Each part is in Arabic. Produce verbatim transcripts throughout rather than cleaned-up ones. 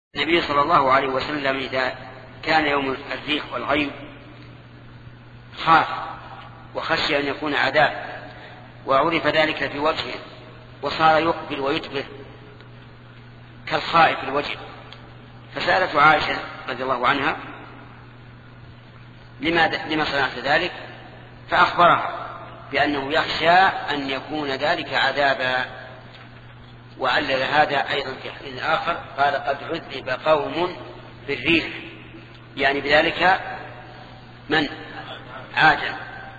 النبي صلى الله عليه وسلم إذا كان يوم الريح والغيم خاف وخشي أن يكون عذاب، وعرف ذلك في وجهه وصار يقبل ويدبر كالخائف الوجه. فسألته عائشة رضي الله عنها لما, لما صنعت ذلك، فأخبرها بأنه يخشى أن يكون ذلك عذابا. وعلل هذا أيضا في حديث آخر قال قد عذب قوم بالريح، يعني بذلك من عاجل.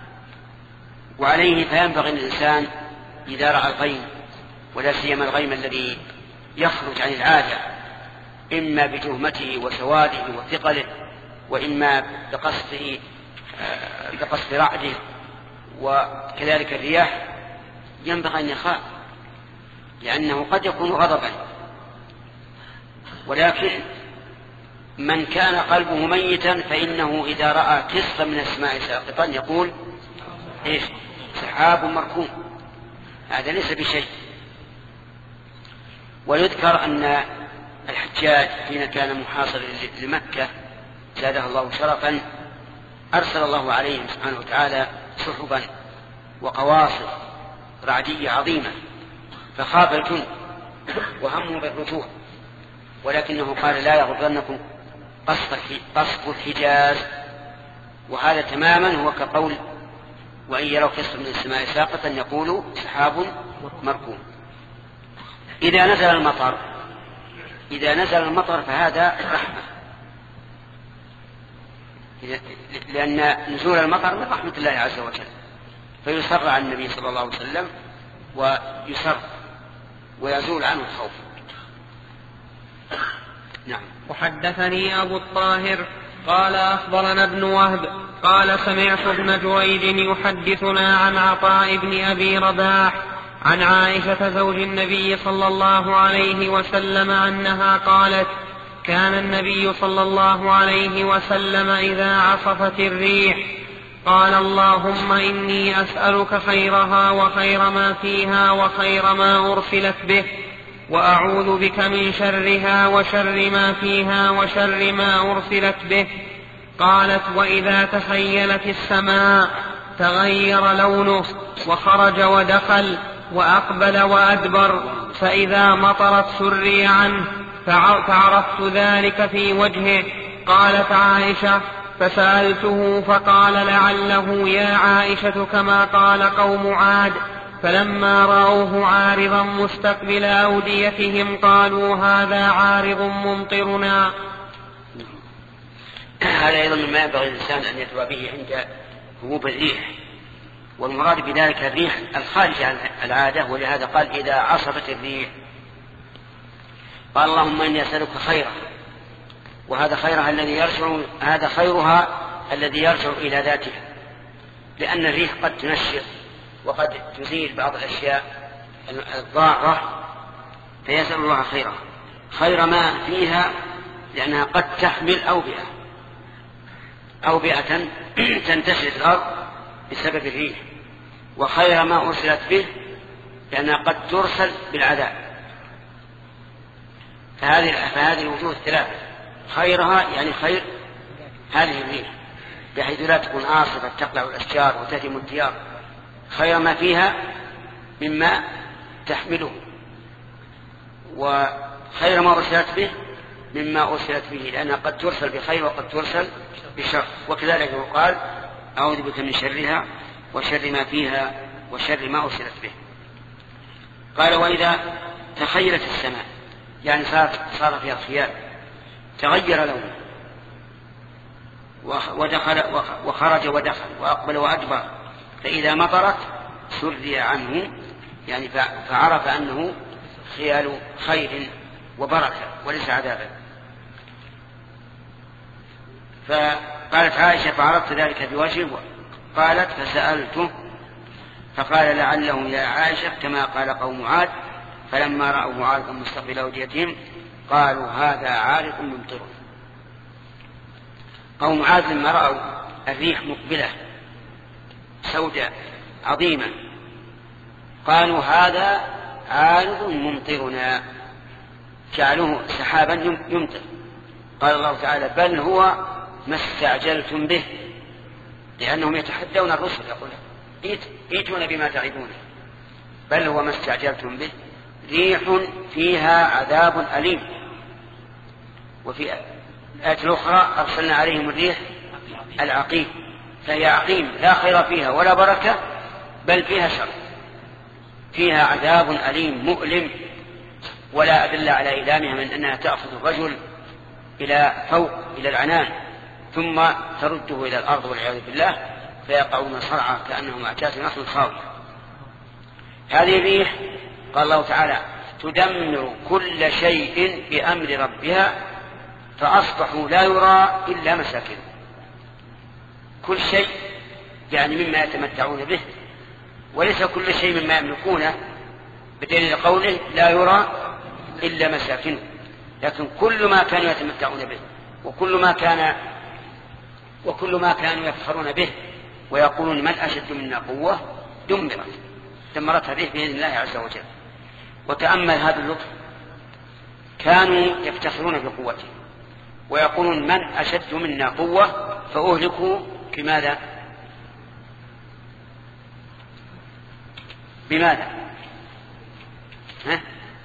وعليه فينبغي الإنسان إذا رأى الغيم، ولا سيما الغيم الذي يخرج عن العادة، إما بتهمته وسواده وثقله، وإما بقصد بقصد رعده، وكذلك الرياح، ينبغي أن يخاف، لأنه قد يكون غضبا. ولكن من كان قلبه ميتا فإنه إذا رأى كسفا من السماء ساقطا يقول إيش؟ سحاب مركوم. هذا ليس بشيء. ويذكر أن الحجاج حين كان محاصر لمكة زادها الله شرفا أرسل الله عليهم سبحانه وتعالى سحبا وقواصر رعدية عظيمة، فخاف الجند وهموا بالرجوع، ولكنه قال لا يغرنكم قصف الحجاز. وهذا تماما هو كقول وإن يروا كسفا من السماء ساقطا يقولوا سحاب مركوم. إذا نزل المطر إذا نزل المطر فهذا رحمة، لأن نزول المطر من رحمة الله عز وجل، فيسر عن النبي صلى الله عليه وسلم ويسر ويزول عنه الخوف. نعم. وحدثني أبو الطاهر قال أخبرنا ابن وهب قال سمعت ابن جريج يحدثنا عن عطاء بن أبي رباح عن عائشة زوج النبي صلى الله عليه وسلم أنها قالت كان النبي صلى الله عليه وسلم إذا عصفت الريح قال اللهم إني أسألك خيرها وخير ما فيها وخير ما أرسلت به، وأعوذ بك من شرها وشر ما فيها وشر ما أرسلت به. قالت وإذا تخيلت السماء تغير لونه وخرج ودخل وأقبل وأدبر، فإذا مطرت سري عنه، فعرفت ذلك في وجهه. قالت عائشة فسألته فقال لعله يا عائشة كما قال قوم عاد، فلما رأوه عارضا مستقبل أوديتهم قالوا هذا عارض ممطرنا. هذا أيضا مما ينبغي الإنسان أن يتوى به عند هبوب الريح، والمراد بذلك الريح الخارج عن العادة، ولهذا قال إذا عصفت الريح. قال اللهم إني أسألك خيرها، وهذا خيرها الذي يرجع هذا خيرها الذي يرجع إلى ذاتها، لأن الريح قد تنشر وقد تزيل بعض الأشياء الضارة، فيسأل الله خيرها، خير ما فيها، لأنها قد تحمل أوبئة أوبئة تنتشر في الأرض بسبب الريح، وخير ما أرسلت به لأنها قد ترسل بالعذاب. فهذه فهذه الوجوه الثلاثة خيرها يعني خير هذه الريح، بحيث لا تكون عاصفة تقلع الأشجار وتهدم الديار، خير ما فيها مما تحمله، وخير ما أرسلت به مما أرسلت به، لأنها قد ترسل بخير وقد ترسل بشر. وكذلك يقال أعوذ بك من شرها وشر ما فيها وشر ما أرسلت به. قال وإذا تخيلت السماء يعني صار, صار فيها خيال، تغير لونه ودخل وخرج ودخل وأقبل وأدبر، فإذا مطرت سري عنه، يعني فعرف أنه خيال خير وبركة وليس عذابا. فقالت عائشة فعرفت ذلك بوجهه. قالت فسألته فقال لعله يا عائشة كما قال قوم عاد، فلما رأوه عارضا مستقبل أوديتهم قالوا هذا عارض ممطر. قوم عاد لما رأوا الريح مقبلة سوداء عظيمة قالوا هذا عارض ممطرنا، جعلوه سحابا يمطر. قال الله تعالى بل هو ما استعجلتم به، لأنهم يتحدون الرسل يقول ائتون بما تعدون، بل هو ما استعجلتم به ريح فيها عذاب أليم. وفي الآية الأخرى أرسلنا عليهم الريح العقيم، فهي عقيم لا خير فيها ولا بركة بل فيها شر، فيها عذاب أليم مؤلم، ولا أدل على إيلامها من أنها تأخذ الرجل إلى فوق إلى العنان ثم ترده إلى الأرض والعياذ بالله فيقعون صرعى كأنهم أعجاز نخل خاوية. هذه الريح قال الله تعالى تدمر كل شيء بأمر ربها فأصبحوا لا يرى إلا مساكن. كل شيء يعني مما يتمتعون به، وليس كل شيء مما يملكونه، بدليل قوله لا يرى إلا مساكن، لكن كل ما كانوا يتمتعون به وكل ما كان وكل ما كانوا يفخرون به ويقولون من أشد منا قوة دمرت دمرتها به بإذن الله عز وجل. وتأمل هذا اللطف، كانوا يفتخرون بقوته ويقولون من أشد منا قوة فأهلكوا بماذا؟ بماذا؟ ها؟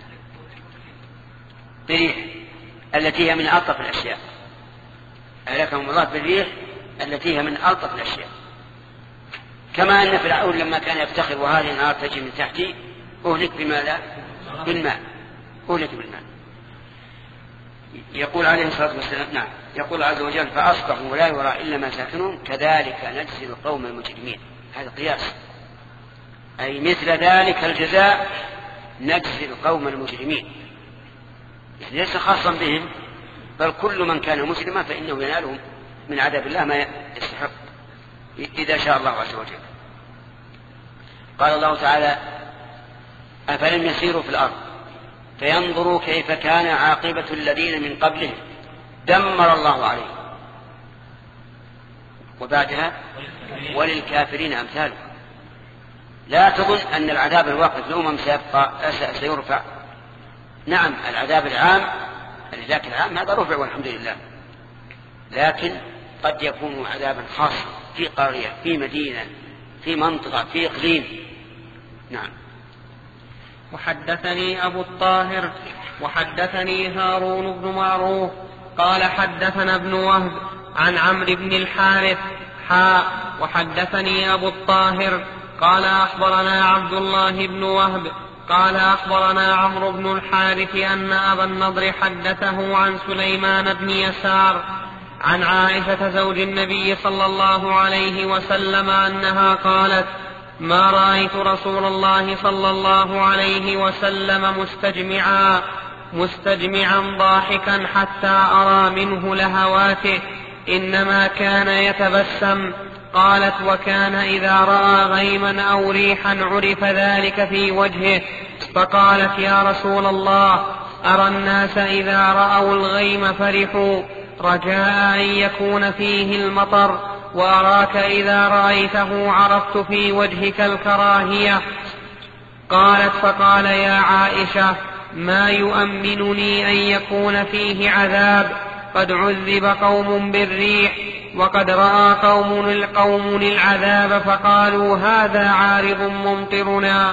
بريح التي هي من ألطف الأشياء، أهلكهم الله بالريح التي هي من ألطف الأشياء. كما أن فرعون لما كان يفتخر وهذه النار تجري من تحتي أهلك بماذا؟ بالماء، أهلك بالماء. يقول عليه الصلاة والسلام نعم يقول عز وجل فأصبحوا لا يرى إلا مساكنهم كذلك نجزي القوم المجرمين. هذا قياس، أي مثل ذلك الجزاء نجزي القوم المجرمين، يعني ليس خاصا بهم بل كل من كان مسلما فإنه يناله من عذاب الله ما يستحق إذا شاء الله عز وجل. قال الله تعالى أفلم يسيروا في الأرض فينظروا كيف كان عاقبة الذين من قبلهم دمر الله عليهم وبعدها وللكافرين أمثاله. لا تظن أن العذاب الواقع في الأمم سيبقى سيرفع، نعم العذاب العام الهلاك العام هذا رفع والحمد لله، لكن قد يكون عذابا خاصا في قرية في مدينة في منطقة في إقليم. نعم. وحدثني أبو الطاهر وحدثني هارون بن معروف قال حدثنا ابن وهب عن عمرو بن الحارث حاء وحدثني أبو الطاهر قال أخبرنا عبد الله بن وهب قال أخبرنا عمرو بن الحارث أن أبا النضر حدثه عن سليمان بن يسار عن عائشة زوج النبي صلى الله عليه وسلم أنها قالت ما رأيت رسول الله صلى الله عليه وسلم مستجمعا مستجمعا ضاحكا حتى أرى منه لهواته، إنما كان يتبسم. قالت وكان إذا رأى غيما أو ريحا عرف ذلك في وجهه، فقالت يا رسول الله أرى الناس إذا رأوا الغيم فرحوا رجاء أن يكون فيه المطر، وأراك إذا رأيته عرفت في وجهك الكراهية. قالت فقال يا عائشة ما يؤمنني أن يكون فيه عذاب، قد عذب قوم بالريح وقد رأى قوم القوم العذاب فقالوا هذا عارض ممطرنا.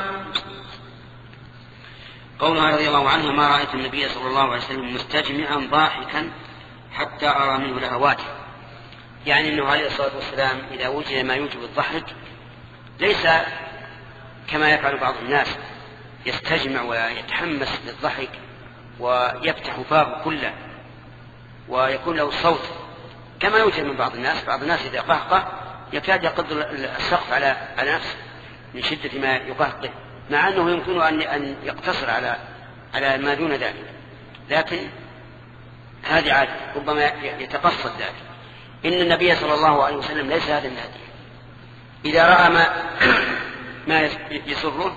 قولها رضي الله عنها ما رأيت النبي صلى الله عليه وسلم مستجمعا ضاحكا حتى أرى منه لهواته، يعني أنه عليه الصلاة والسلام إذا وجد ما يوجب الضحك ليس كما يفعل بعض الناس يستجمع ويتحمس للضحك ويفتح فاه كله ويكون له صوت كما يوجد من بعض الناس. بعض الناس إذا قهقه يكاد يقض السقف على على نفسه من شدة ما يقهقه، مع أنه يمكن أن يقتصر على على ما دون ذلك، لكن هذه عادة ربما يتقصد ذلك. إن النبي صلى الله عليه وسلم ليس هذا النادي، إذا رأى ما ما يسره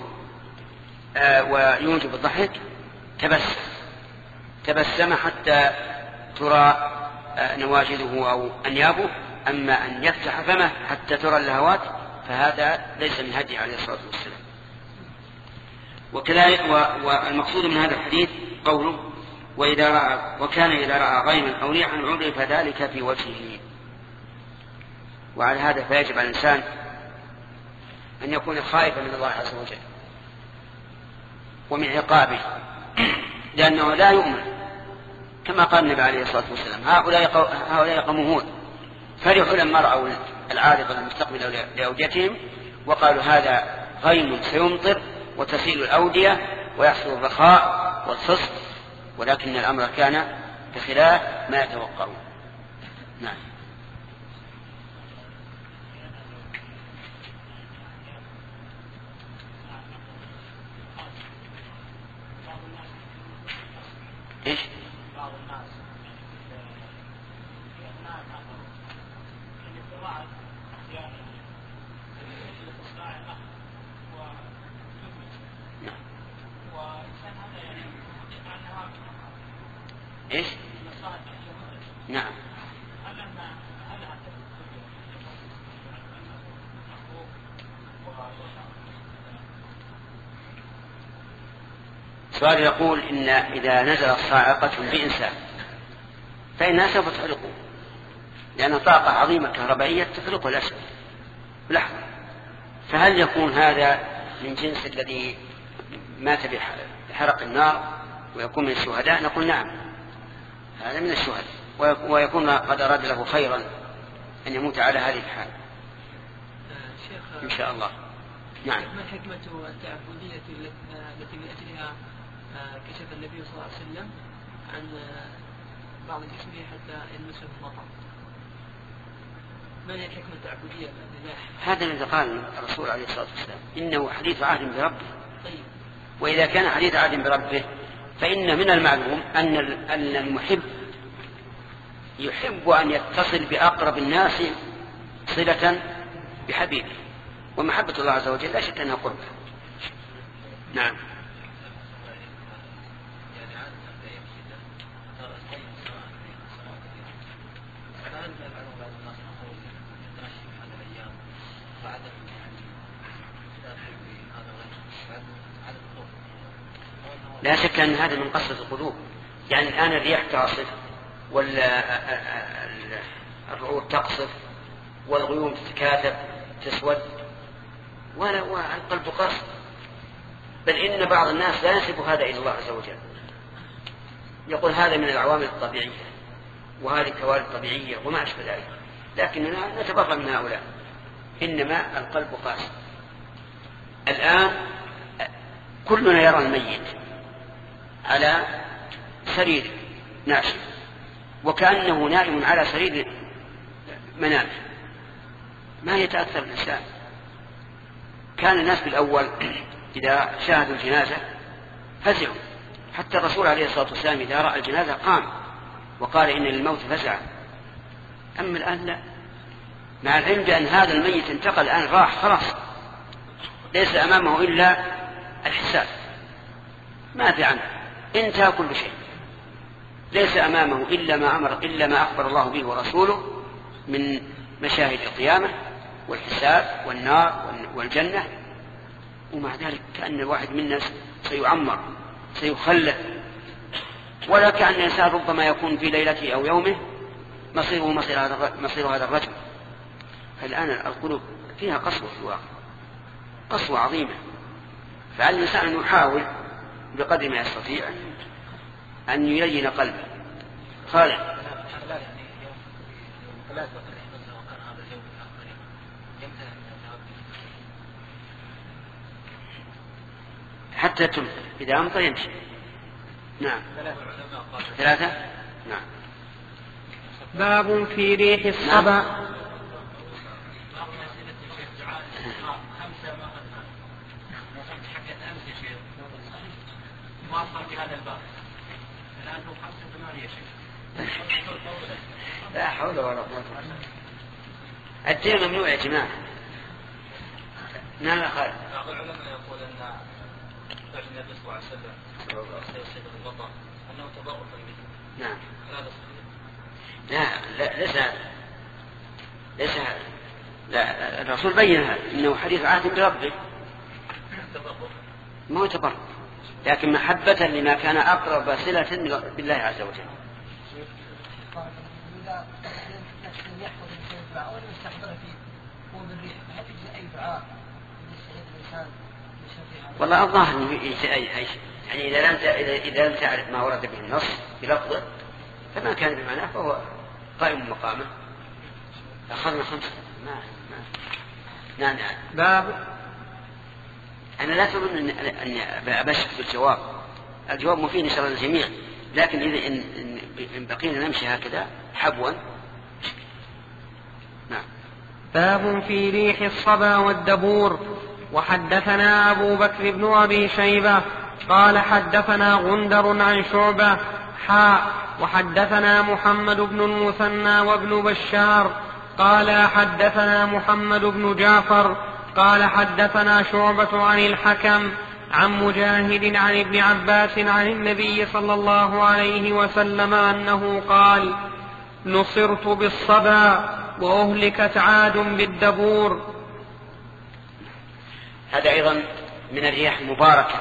ويوجب الضحك تبسم تبسم حتى ترى نواجذه أو أنيابه، أما أن يفتح فمه حتى ترى اللهوات فهذا ليس من هدي عليه الصلاة والسلام. وكذلك والمقصود من هذا الحديث قوله وإذا رأى وكان إذا رأى غيما أو ريحا عرف ذلك في وجهه. وعلى هذا فيجب على الإنسان أن يكون خائفا من الله عز وجل ومن عقابه، لأنه لا يؤمن كما قال النبي عليه الصلاة والسلام: هؤلاء قوم هود فرحوا لما رأوا العارض المستقبل لأوديتهم وقالوا هذا غيم سيمطر وتسيل الأودية ويحصل الرخاء والخصب، ولكن الأمر كان بخلاف ما يتوقعون. نعم. إيش؟ إيش؟ نعم. سؤال يقول إن إذا نزلت صاعقة بإنسان فإنها سوف تحرقه، لأن طاقة عظيمة كهربائية تحرقه الأسد بلحظة، فهل يكون هذا من جنس الذي مات بحرق النار ويكون من الشهداء؟ نقول نعم، هذا من الشهداء، ويكون قد أراد له خيرا أن يموت على هذه الحال إن شاء الله. نعم. ما الحكمة التعبدية التي من أجلها كشف النبي صلى الله عليه وسلم عن بعض جسمه حتى يلمسه المطر؟ ما هي الحكمة التعبدية؟ هذا الذي قال الرسول عليه الصلاة والسلام: إنه حديث عهد بربه. طيب. وإذا كان حديث عهد بربه فإن من المعلوم أن أن المحب يحب أن يتصل بأقرب الناس صلة بحبيبه، ومحبة الله عز وجل لا شك أنها قربة. نعم. لا شك أن هذا من قسوة القلوب، يعني الآن الرياح تعصف والرعود تقصف والغيوم تتكاثر تسود والقلب قاسي، بل إن بعض الناس لا ينسب هذا إلى الله عز وجل، يقول هذا من العوامل الطبيعية وهذه الكوارث الطبيعية وما أشبه ذلك، لكننا نتبرأ من هؤلاء، إنما القلب قاسي. الآن كلنا يرى الميت على سرير ناشف وكأنه نائم على سرير منامه، ما يتأثر الإنسان. كان الناس بالأول إذا شاهدوا الجنازة فزعوا، حتى الرسول عليه الصلاة والسلام إذا رأى الجنازة قام وقال إن للموت فزعا. أما الآن لا، مع العلم بأن هذا الميت انتقل الآن راح خلاص، ليس أمامه إلا الحساب، ما في عنه، انتهى كل شيء، ليس أمامه إلا ما أمر إلا ما أخبر الله به ورسوله من مشاهد القيامة والحساب والنار والجنة، ومع ذلك كأن الواحد منا سيعمر سيخلد، ولا كأن الإنسان ربما يكون في ليلته أو يومه مصيره مصير هذا, مصير هذا الرجل. فالآن القلوب فيها قسوة في الواقع، قسوة عظيمة، فعلى الإنسان أن يحاول بقدر ما يستطيع أن يلين قلبه. خالد حتى تمطر، إذا أمطر يمشي. نعم. ثلاثة. نعم. باب في ريح الصبا. لا حول ولا قوة. الدين ممنوع يا جماعة. نعم يا خالد. بعض العلماء يقول أن فعل النبي صلى الله عليه وسلم سيصيب البطن أنه تضرر به. نعم. هذا لا لا ليس ليس لا الرسول بين هذا إنه حديث عهد بربه، ما هو تبرر. لكن محبة لما كان أقرب صلة بالله عز وجل. والله الظاهر يعني إذا لم إذا لم تعرف ما ورد به النص بلفظه فما كان بمعناه فهو قائم مقامه. أخذنا خمسة. ما ما نعم نعم. باب. أنا لا أظن أن أن أبشر بالجواب. الجواب مفيد إن شاء الله الجميع، لكن إذا إن, إن بقينا نمشي هكذا حبوا. نعم. باب في ريح الصبا والدبور. وحدثنا أبو بكر بن أبي شيبة قال حدثنا غندر عن شعبة حاء وحدثنا محمد بن المثنى وابن بشار قال حدثنا محمد بن جعفر قال حدثنا شعبة عن الحكم عن مجاهد عن ابن عباس عن النبي صلى الله عليه وسلم أنه قال نصرت بالصبا وأهلكت عاد بالدبور. هذا أيضا من الرياح المباركة.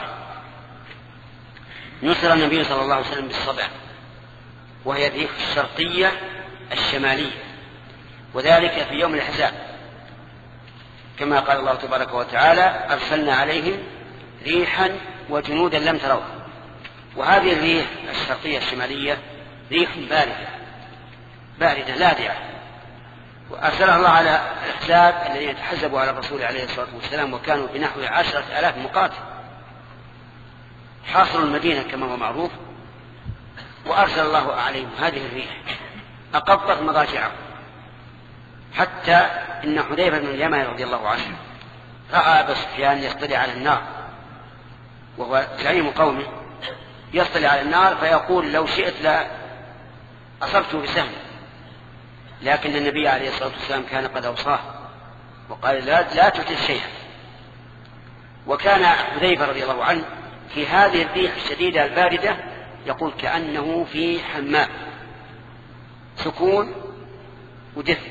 نصر النبي صلى الله عليه وسلم بالصبا وهي الريح الشرقية الشمالية، وذلك في يوم الأحزاب كما قال الله تبارك وتعالى أرسلنا عليهم ريحا وجنودا لم تروها. وهذه الريح الشرقية الشمالية ريح باردة باردة لاذعة، وأرسلها الله على الأحزاب الذين تحزبوا على الرسول عليه الصلاة والسلام وكانوا بنحو عشرة آلاف مقاتل حاصروا المدينة كما هو معروف، وأرسل الله عليهم هذه الريح أقبضت مضاجعهم، حتى إن حذيفة بن اليمان رضي الله عنه رأى أبا سفيان يصطلع على النار وهو زعيم قومه، يصطلع على النار فيقول لو شئت لا أصبته بسهم، لكن النبي عليه الصلاة والسلام كان قد أوصاه وقال لا, لا تجد شيئا. وكان حذيفة رضي الله عنه في هذه الريح الشديدة الباردة يقول كأنه في حمام سكون ودفء.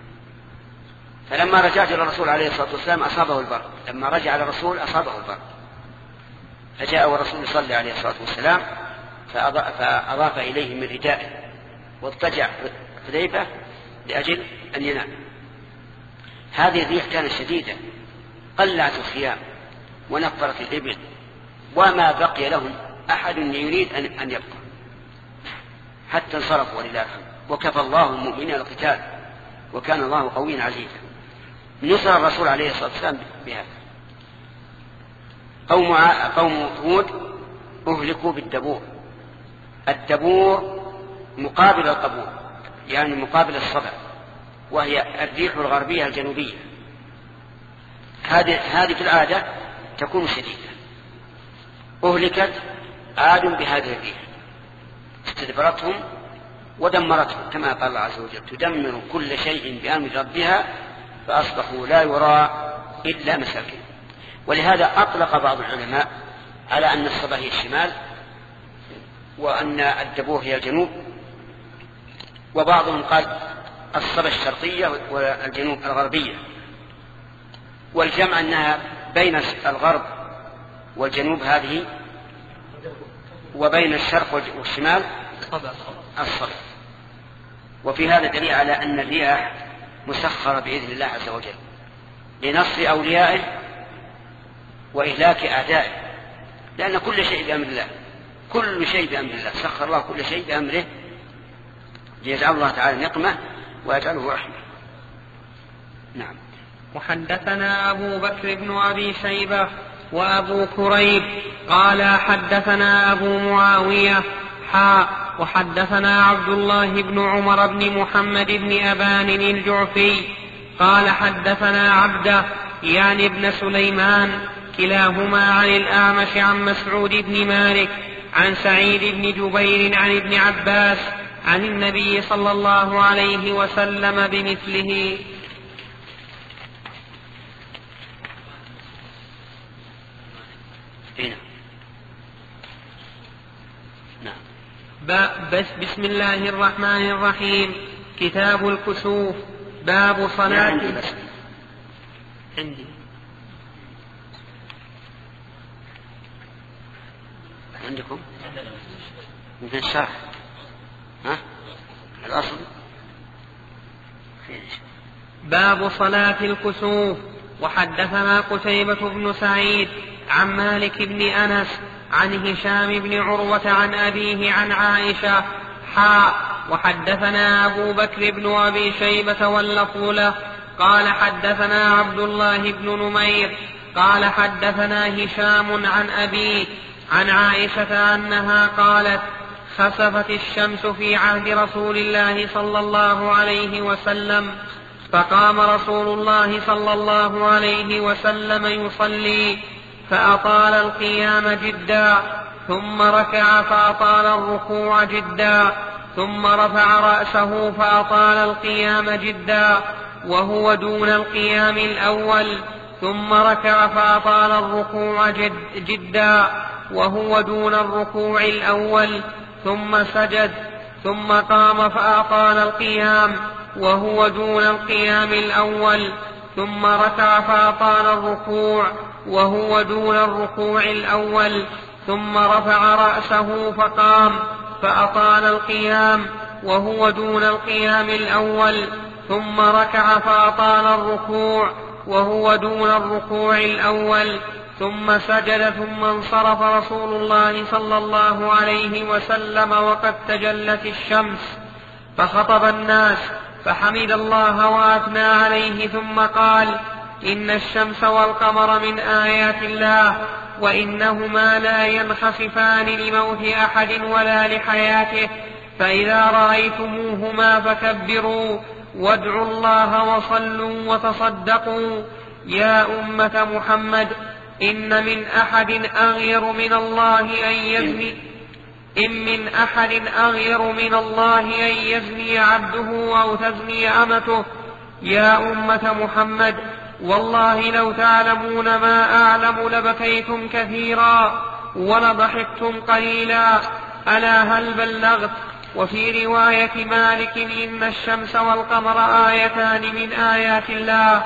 فلما رجعت إلى الرسول عليه الصلاة والسلام أصابه البرد، لما رجع إلى الرسول أصابه البرد، فجاء والرسول يصلي عليه الصلاة والسلام فأضاف إليه من ردائه واضطجع حذيفة لأجل أن ينام. هذه الريح كانت شديدة قلعت الخيام ونفرت الإبل وما بقي لهم أحد يريد أن يبقى حتى انصرفوا ولله الحمد، وكفى الله المؤمنين القتال وكان الله قويا عزيزا. نصر الرسول عليه الصلاة والسلام بهذا. قوم قوم هود أهلكوا بالدبور. الدبور مقابل القبور يعني مقابل الصبا، وهي الريح الغربية الجنوبية. هذه هذه في العادة تكون شديدة. أهلكت عاد بهذه الريح استدبرتهم ودمرتهم كما قال الله عز وجل تدمر كل شيء بأمر ربها فأصبحوا لا يرى إلا مساكن. ولهذا أطلق بعض العلماء على أن الصبا هي الشمال وأن الدبور هي الجنوب، وبعضهم قال الصبا الشرقية والجنوب الغربية، والجمع أنها بين الغرب والجنوب هذه وبين الشرق والشمال الصبا. وفي هذا دليل على أن الرياح مسخرة بإذن الله عز وجل لنصر أوليائه وإهلاك أعدائه، لأن كل شيء بأمر الله، كل شيء بأمر الله، سخر الله كل شيء بأمره ليجعل الله تعالى نقمة ويجعله رحمة. نعم. وحدثنا أبو بكر بن أبي شيبة وأبو كريب قال حدثنا أبو معاوية حاء وحدثنا عبد الله بن عمر بن محمد بن أبان الجعفي قال حدثنا عبده يعني ابن سليمان كلاهما عن الأعمش عن مسعود بن مالك عن سعيد بن جبير عن ابن عباس عن النبي صلى الله عليه وسلم بمثله. بس بسم الله الرحمن الرحيم. كتاب الكسوف. باب صلاة. عندي عندكم يمكن الشرح ها الأصل. باب صلاة الكسوف. وحدثنا قتيبة بن سعيد عن مالك بن أنس عن هشام بن عروة عن أبيه عن عائشة حاء. وحدثنا أبو بكر بن أبي شيبة واللفظ له قال حدثنا عبد الله بن نمير قال حدثنا هشام عن أبيه عن عائشة أنها قالت خسفت الشمس في عهد رسول الله صلى الله عليه وسلم فقام رسول الله صلى الله عليه وسلم يصلي فأطال القيام جدا ثم ركع فأطال الركوع جدا ثم رفع رأسه فأطال القيام جدا وهو دون القيام الأول ثم ركع فأطال الركوع جد جدا وهو دون الركوع الأول ثم سجد ثم قام فأطال القيام وهو دون القيام الأول ثم ركع فأطال الركوع وهو دون الركوع الأول ثم رفع رأسه فقام فأطال القيام وهو دون القيام الأول ثم ركع فأطال الركوع وهو دون الركوع الأول ثم سجد ثم انصرف رسول الله صلى الله عليه وسلم وقد تجلت الشمس فخطب الناس فحمد الله وأثنى عليه ثم قال إن الشمس والقمر من آيات الله وإنهما لا ينخسفان لموت أحد ولا لحياته فإذا رأيتموهما فكبروا وادعوا الله وصلوا وتصدقوا يا أمة محمد إن من أحد أغير من الله أن يزني إن من أحد أغير من الله أن يزني عبده أو تزني أمته يا أمة محمد والله لو تعلمون ما أعلم لبكيتم كثيرا ولضحكتم قليلا ألا هل بلغت. وفي رواية مالك إن الشمس والقمر آيتان من آيات الله.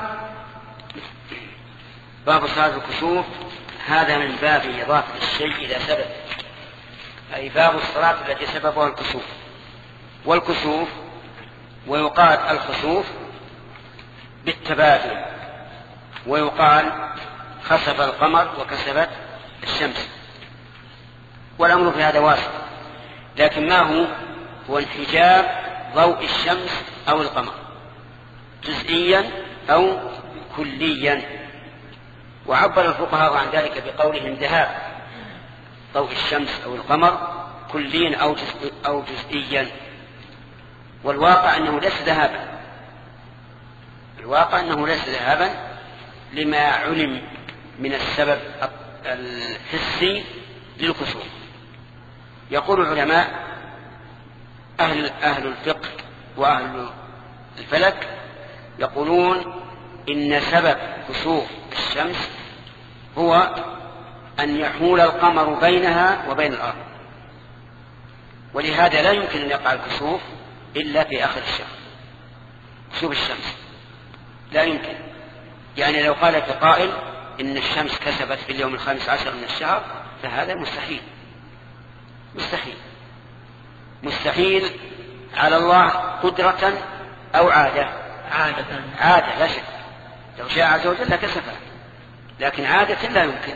باب صلاة الكسوف. هذا من باب إضافة الشيء إلى سبب، أي باب الصلاة التي سببها الكسوف. والكسوف ويقال الخسوف بالتبادل، ويقال خسف القمر وكسفت الشمس، والأمر في هذا واسع. لكن ما هو هو انحجاب ضوء الشمس أو القمر جزئيا أو كليا. وعبر الفقهاء عن ذلك بقولهم ذهاب ضوء الشمس أو القمر كليا أو جزء أو جزئيا. والواقع أنه ليس ذهابا، الواقع أنه ليس ذهابا لما علم من السبب الحسي للكسوف. يقول العلماء أهل, أهل الفقه وأهل الفلك يقولون إن سبب كسوف الشمس هو أن يحول القمر بينها وبين الأرض، ولهذا لا يمكن أن يقع الكسوف إلا في آخر الشهر. كسوف الشمس لا يمكن، يعني لو قال في قائل إن الشمس كسفت في اليوم الخامس عشر من الشهر فهذا مستحيل مستحيل مستحيل على الله قدرة أو عادة عادة عادة لا شك، لو شاء عز وجل لكسفها، لكن عادة لا يمكن.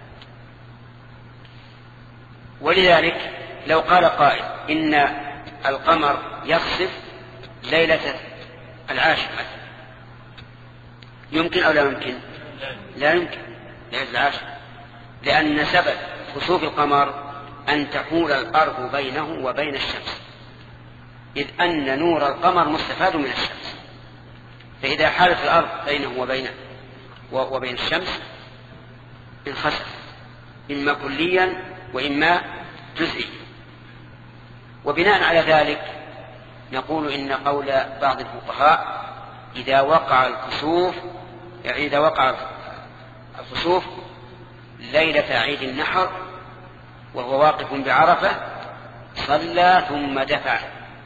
ولذلك لو قال قائل إن القمر يخسف ليلة العاشر مثلا، يمكن أو لا يمكن؟ لا يمكن ليلة العاشر، لأن سبب خسوف القمر أن تحول الأرض بينه وبين الشمس، إذ أن نور القمر مستفاد من الشمس، فإذا حالت الأرض بينه وبينه وبين الشمس انخسف إما كليا وإما جزئيا. وبناء على ذلك نقول إن قول بعض الفقهاء إذا وقع الكسوف يعني إذا وقع الكسوف ليلة عيد النحر وهو واقف بعرفة صلى ثم دفع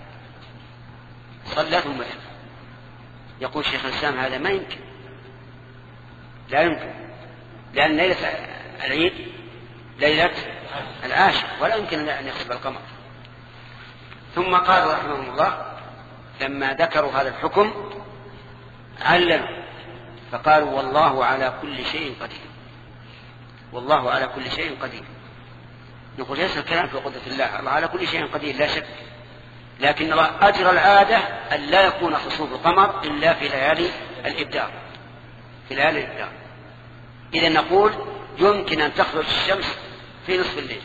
صلى ثم دفع. يقول شيخ الإسلام هذا ما يمكن، لا يمكن، لأن ليلة العيد ليلة العاشر، ولا يمكن أن يخسف القمر. ثم قال رحمه الله لما ذكروا هذا الحكم عللوا فقالوا والله على كل شيء قدير، والله على كل شيء قدير. نقول ليس الكلام في قدرة الله، الله على كل شيء قدير لا شك، لكن الله أجرى العادة أن لا يكون خسوف القمر إلا في ليالي الإبدار، في ليالي الإبدار. إذا نقول يمكن أن تخرج الشمس في نصف الليل،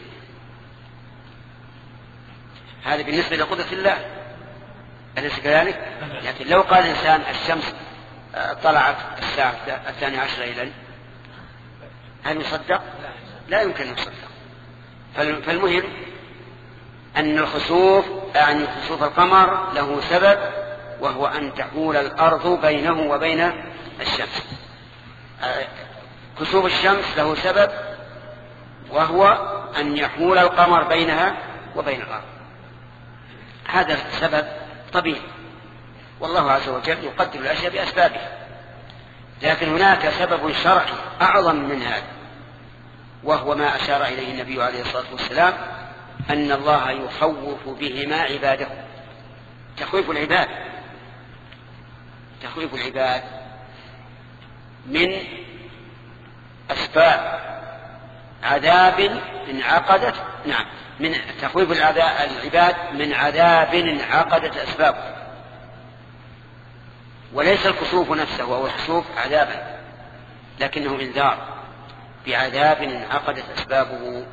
هذا بالنسبة لقدرة الله، أليس كذلك؟ لكن لو قال الإنسان الشمس طلعت الساعة الثانية عشر ليلا هل يصدق؟ لا يمكن أن يصدق. فالمهم أن الخسوف يعني خسوف القمر له سبب، وهو أن تحول الأرض بينه وبين الشمس. كسوف الشمس له سبب، وهو أن يحول القمر بينها وبين الأرض. هذا سبب طبيعي، والله عز وجل يقدر الأشياء بأسبابها. لكن هناك سبب شرعي أعظم من هذا، وهو ما أشار إليه النبي عليه الصلاة والسلام، أن الله يخوف بهما عباده. تخويف العباد تخويف العباد من أسباب عذاب انعقدت نعم من تخويف العباد من عذاب انعقدت أسبابه، وليس الكسوف نفسه أو الخسوف عذابا، لكنه إنذار بعذاب انعقدت أسبابه.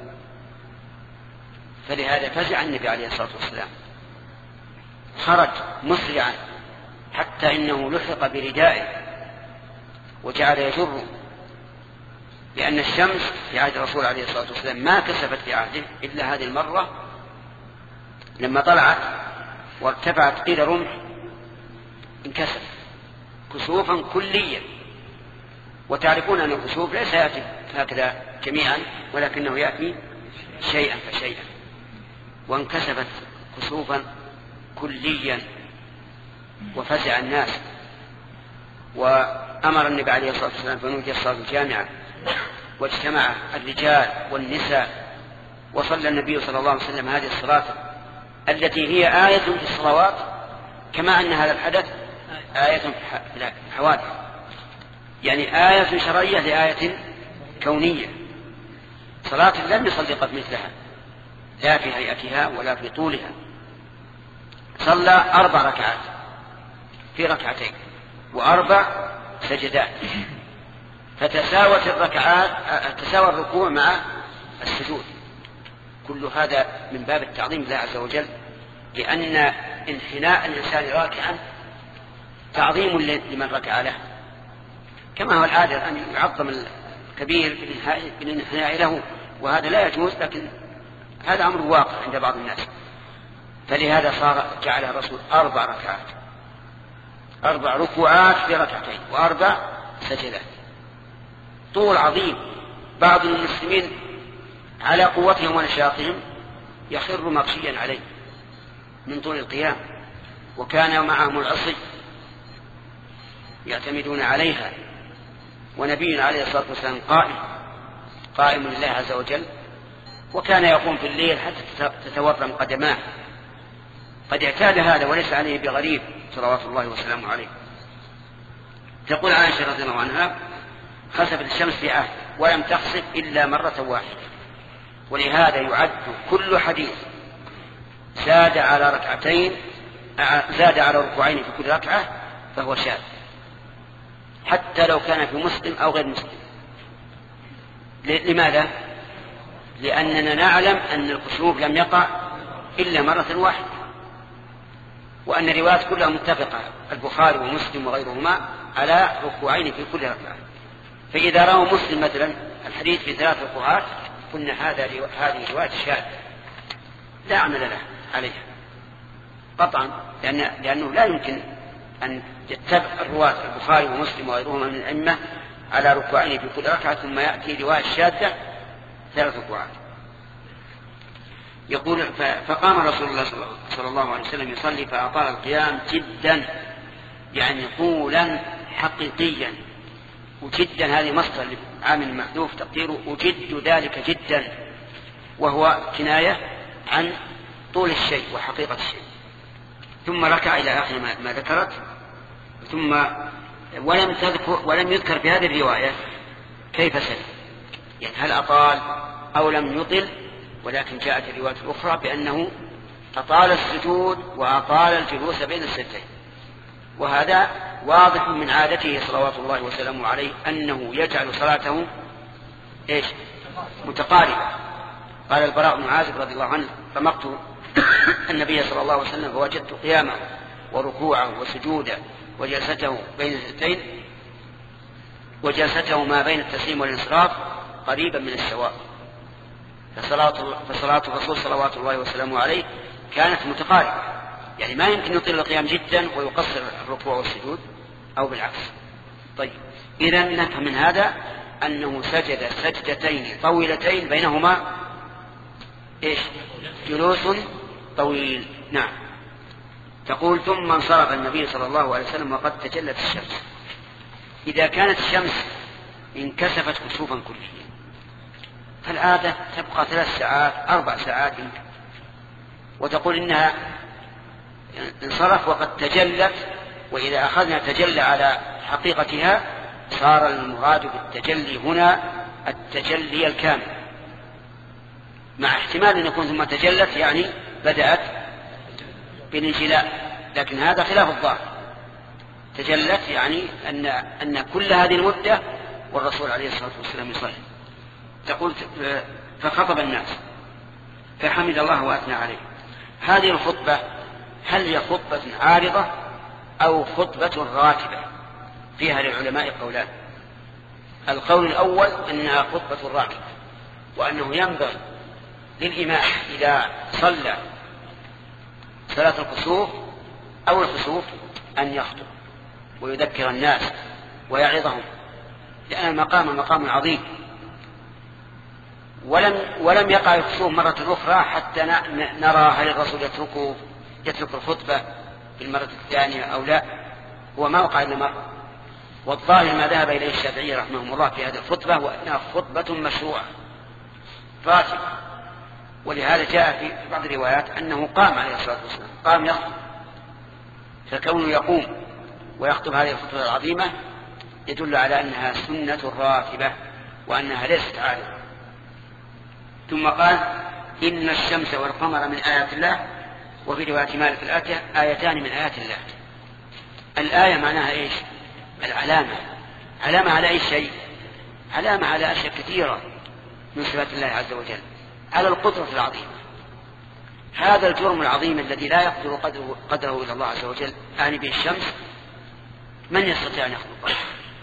فلهذا فزع النبي عليه الصلاة والسلام، خرج مسرعا حتى إنه لحق بردائه وجعل يجره، لأن الشمس في عهد الرسول عليه الصلاة والسلام ما كسفت في عهده إلا هذه المرة لما طلعت وارتفعت قيل رمح انكسف كسوفا كليا. وتعرفون أن الكسوف ليس يأتي هكذا جميعا، ولكنه يأتي شيئا فشيئا، وانكسفت كسوفا كليا وفزع الناس. وأمر النبي عليه الصلاة والسلام فنودي الصلاة الجامعة، واجتمع الرجال والنساء، وصلى النبي صلى الله عليه وسلم هذه الصلاة التي هي آية في الصلوات، كما أن هذا الحدث آية في الحوادث، يعني آية شرعية لآية كونية. صلاة لم يصلي قد مثلها، لا في هيئتها ولا في طولها. صلى أربع ركعات في ركعتين وأربع سجدات، فتساوت الركعات تساوى الركوع مع السجود. كل هذا من باب التعظيم لله عز وجل، لأن انحناء الإنسان راكعا تعظيم لمن ركع له، كما هو العادة أن يعظم الكبير بالانحناء له، وهذا لا يجوز، لكن هذا أمر واقع عند بعض الناس. فلهذا صار جعل الرسول أربع ركعات، أربع ركوعات في ركعتين وأربع سجدات، طول عظيم. بعض المسلمين على قوتهم ونشاطهم يخر مغشيا عليه من طول القيام، وكان معهم العصي يعتمدون عليها، ونبينا عليه الصلاة والسلام قائم قائم لله عز وجل، وكان يقوم في الليل حتى تتورم قدماه. قد اعتاد هذا وليس عليه بغريب صلوات الله وسلامه عليه. تقول عائشة رضي الله عنها: خسفت الشمس في عهد ولم تخسف إلا مرة واحدة. ولهذا يعد كل حديث زاد على ركعتين زاد على ركوعين في كل ركعة فهو شاذ، حتى لو كان في مسلم أو غير مسلم. لماذا؟ لأننا نعلم أن الخسوف لم يقع إلا مرة واحدة، وأن الروايات كلها متفقة، البخاري ومسلم وغيرهما على ركوعين في كل ركعة. فإذا رأوا مسلم مثلا الحديث في ثلاث ركوعات قلنا هذا هذه رواية شاذة لا عمل له عليها قطعا، لأن لأنه لا يمكن أن يتبع الرواة البخاري ومسلم وغيرهما من الأئمة على ركوعين في كل ركعة ثم يأتي رواية شاذة ثلاث ركوعات. يقول: فقام رسول الله صلى الله عليه وسلم يصلي فأطال القيام جدا، يعني طولا حقيقيا. وجدا هذه مصدر عامل محذوف تقديره أجد ذلك جدا، وهو كناية عن طول الشيء وحقيقة الشيء. ثم ركع إلى آخر ما ذكرت. ثم ولم تذكر ولم يذكر في هذه الرواية كيف سجد، يعني هل أطال أو لم يطل، ولكن جاءت الرواية الأخرى بأنه أطال السجود وأطال الجلوس بين السجدين. وهذا واضح من عادته صلوات الله وسلامه عليه أنه يجعل صلاته إيش؟ متقاربة. قال البراء بن عازب رضي الله عنه: رمقت النبي صلى الله عليه وسلم فوجدت قيامه وركوعه وسجوده وجلسته بين السجدين وجلسته ما بين التسليم والانصراف قريبا من السواء. فصلاة الرسول صلوات الله وسلامه عليه كانت متقاربة، يعني ما يمكن يطيل القيام جدا ويقصر الركوع والسجود أو بالعكس. طيب، إذا نفهم من هذا أنه سجد سجدتين طويلتين بينهما إيش؟ جلوس طويل. نعم. تقول: ثم انصرف النبي صلى الله عليه وسلم وقد تجلت الشمس. إذا كانت الشمس انكسفت كسوفا كليا، فالعادة تبقى ثلاث ساعات أربع ساعات يمكن، وتقول إنها انصرف وقد تجلت. وإذا أخذنا تجلى على حقيقتها صار المراد بالتجلي هنا التجلي الكامل، مع احتمال أن يكون ثم تجلت يعني بدأت بالانجلاء، لكن هذا خلاف الظاهر. تجلت يعني أن, أن كل هذه المدة والرسول عليه الصلاة والسلام يصلي. تقول: فخطب الناس فحمد الله وأثنى عليه. هذه الخطبة هل هي خطبة عارضة أو خطبة راتبة؟ فيها للعلماء قولان. القول الأول أنها خطبة راتبة، وأنه ينبغي للإمام إذا صلى صلاة الكسوف أو الخسوف أن يخطب ويذكر الناس ويعظهم، لأن المقام مقام عظيم. ولم ولم يقع الخسوف مرة أخرى حتى نرى هل الرسول يترك يترك الخطبة في المرة الثانية أو لا. هو ما وقع إلا مرة، والظاهر ما ذهب إليه الشافعي رحمه الله في هذه الخطبة وأنها خطبة مشروعة راتبة. ولهذا جاء في بعض الروايات أنه قام عليه الصلاة والسلام، قام يخطب. فكونه يقوم ويخطب هذه الخطبة العظيمة يدل على أنها سنة راتبة وأنها ليست عارضة. ثم قال: إن الشمس والقمر من آيات الله، وفي رواية مالك الآتية: آيتان من آيات الله. الآية معناها إيش؟ العلامة. علامة على أي شيء؟ علامة على أشياء كثيرة من صفات الله عز وجل، على القدرة العظيمة. هذا الجرم العظيم الذي لا يقدر قدره, قدره إلى الله عز وجل، يعني به الشمس، من يستطيع أن يخلقه؟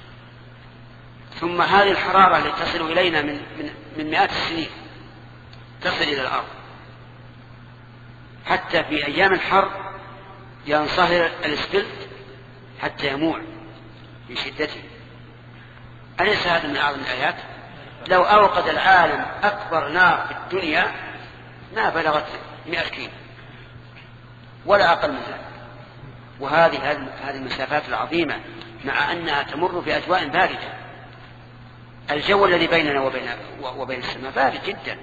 ثم هذه الحرارة التي تصل إلينا من, من, من مئات السنين تصل إلى الأرض، حتى في أيام الحر ينصهر الاسفلت حتى يموع من شدته. أليس هذا من أعظم الآيات؟ لو أوقد العالم أكبر نار في الدنيا ما بلغت مئة كيلو ولا أقل من ذلك. وهذه هذه المسافات العظيمة مع أنها تمر في أجواء باردة. الجو الذي بيننا وبين, وبين السماء بارد جدا.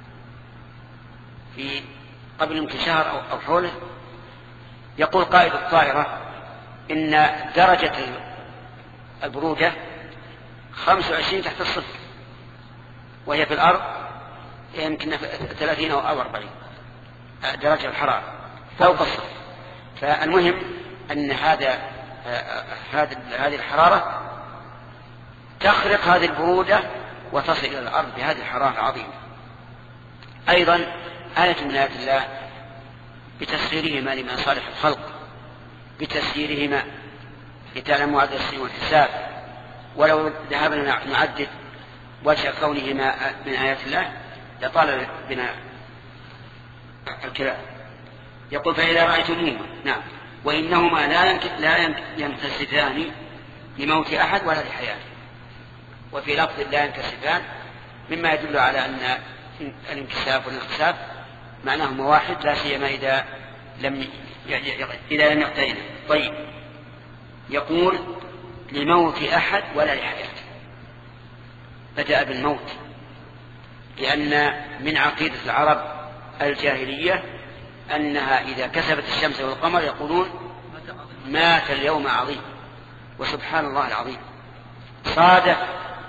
في قبل يمكن شهر أو, أو حوله يقول قائد الطائرة إن درجة البرودة خمسة وعشرين تحت الصفر، وهي في الأرض يمكن ثلاثين أو أربعين درجة الحرارة فوق الصفر. فالمهم أن هذا هذه الحرارة تخرق هذه البرودة وتصل إلى الأرض بهذه الحرارة العظيمة. أيضا آية من آيات الله بتسخيرهما لمن صالح الخلق، بتسييرهما لتعلموا عدد السنين والحساب. ولو ذهبنا نعدد وجه كونهما من آيات الله لطال بنا الكلام. يقول: فإذا رأيتموهما، نعم، وإنهما لا ينكسفان لموت أحد ولا لحياته. وفي لفظ لا ينكسفان مما يدل على أن الانكساف والانخساف معناهما واحد، لا سيما إذا لم إذا لم يقترنا. طيب، يقول: لموت أحد ولا لحياته. بدأ بالموت لأن من عقيدة العرب الجاهلية أنها إذا كسبت الشمس والقمر يقولون مات اليوم عظيم. وسبحان الله العظيم صادف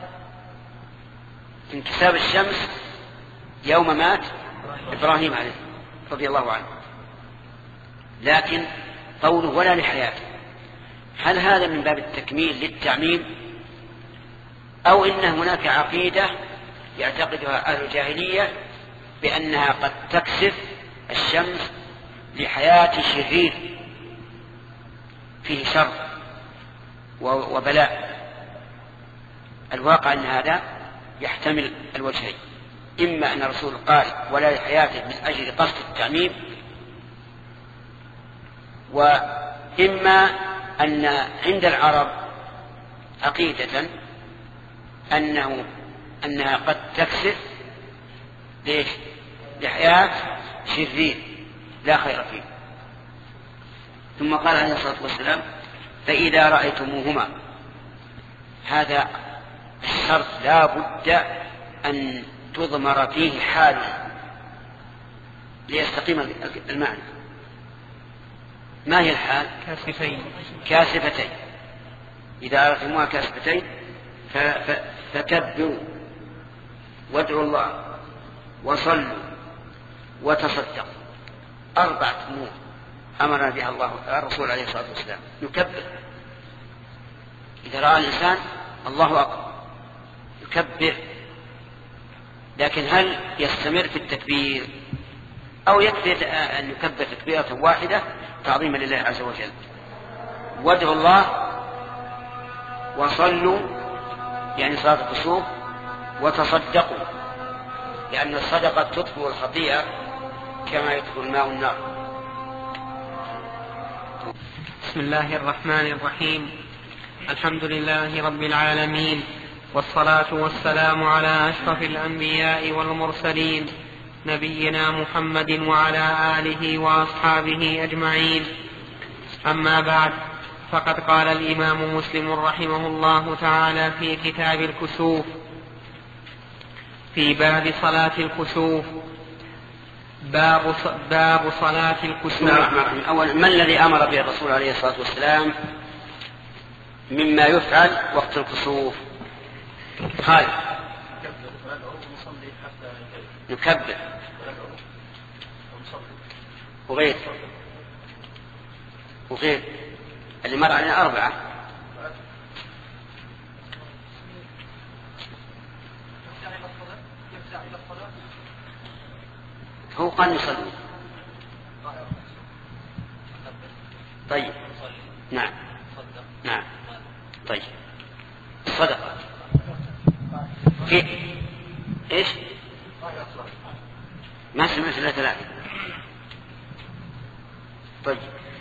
انكساب الشمس يوم مات إبراهيم عليه رضي الله عنه، لكن قوله ولا لحياته، هل هذا من باب التكميل للتعميم، أو إن هناك عقيدة يعتقدها أهل الجاهلية بأنها قد تكسف الشمس لحياة شرير فيه شر وبلاء؟ الواقع أن هذا يحتمل الوجهين، إما أن الرسول قال ولا لحياته من أجل قصد التعميم، وإما أن عند العرب عقيدة أنه أنها قد تكسف ليش؟ لحياة شرير لا خير فيه. ثم قال عليه الصلاة والسلام فإذا رأيتموهما، هذا الشرط لا بد أن تضمر فيه حال ليستقيم المعنى. ما هي الحال؟ كاسفتين كاسفتين إذا رأيتموها كاسفتين فكبروا وادعوا الله وصلوا وتصدقوا. أربعة أمور أمرنا بها الله الرسول عليه الصلاة والسلام. نكبر إذا رأى الإنسان الله أكبر يكبر، لكن هل يستمر في التكبير أو يكفي أن يكبر تكبيرة واحدة تعظيما لله عز وجل؟ وادعوا الله وصلوا يعني صلاة الكسوف وتصدقوا، لأن الصدقة تطفئ الخطيئة كما يطفئ الماء النار. بسم الله الرحمن الرحيم. الحمد لله رب العالمين، والصلاة والسلام على أشرف الأنبياء والمرسلين نبينا محمد وعلى آله وأصحابه أجمعين. أما بعد، فقد قال الإمام مسلم رحمه الله تعالى في كتاب الكسوف في باب صلاة الكسوف باب باب صلاة الكسوف. أولا، ما الذي أمر به الرسول عليه الصلاة والسلام مما يفعل وقت الكسوف؟ خالد نكبر وغير وغير اللي مر علينا أربعة. هو قال يصلي. طيب نعم نعم طيب صدقة في ايش؟ ما سمعت الا ثلاثة. طيب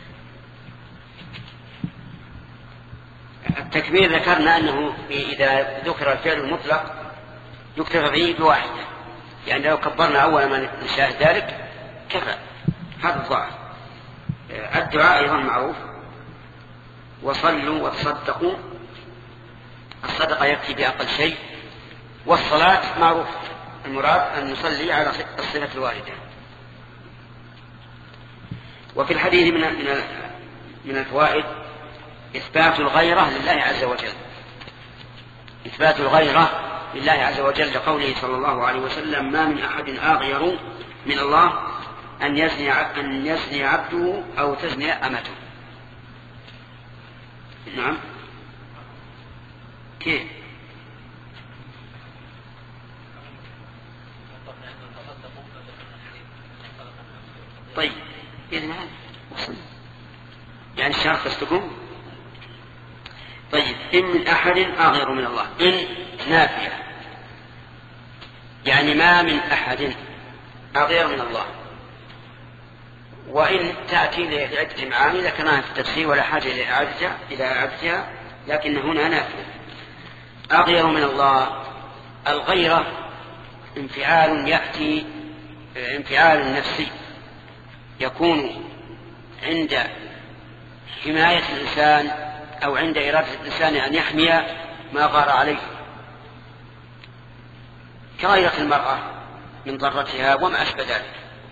التكبير ذكرنا أنه إذا ذكر الفعل المطلق يكتفى به بواحدة، يعني لو كبرنا أول ما نشاهد ذلك كفى، هذا الضعف. الدعاء أيضا معروف، وصلوا وتصدقوا، الصدقة يكفي بأقل شيء، والصلاة معروف المراد أن نصلي على الصفة الواردة. وفي الحديث من من الفوائد إثبات الغيرة لله عز وجل، إثبات الغيرة لله عز وجل لقوله صلى الله عليه وسلم ما من أحد أغير من الله أن يزني أن يزني عبده أو تزني أمته. نعم كيف؟ طيب إذن هذا يعني الشرط قصدكم. طيب إن من أحد أغير من الله، إن نافية يعني ما من أحد أغير من الله، وإن تأتي لعدة معاني ذكرناها في التفسير ولا حاجة إلى إعادتها إلى إعادتها لكن هنا نافية. أغير من الله، الغيرة انفعال يأتي انفعال نفسي يكون عند حماية الإنسان أو عند إرادة الإنسان أن يحمي ما غار عليه، كغيرة المرأة من ضرتها وما أشبه ذلك.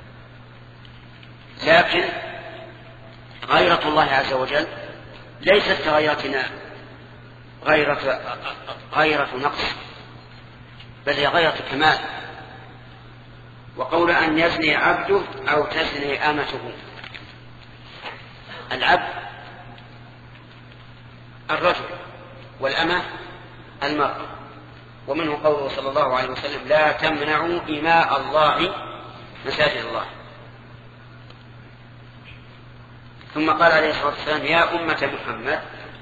لكن غيرة الله عز وجل ليست كغيرتنا غيرة, غيرة نقص، بل هي غيرة كمال. وقول أن يزني عبده أو تزني أمته، العبد الرجل والأمة المرأة. ومنه قوله صلى الله عليه وسلم لا تمنعوا إماء الله مساجد الله. ثم قال عليه الصلاة والسلام يا أمة محمد،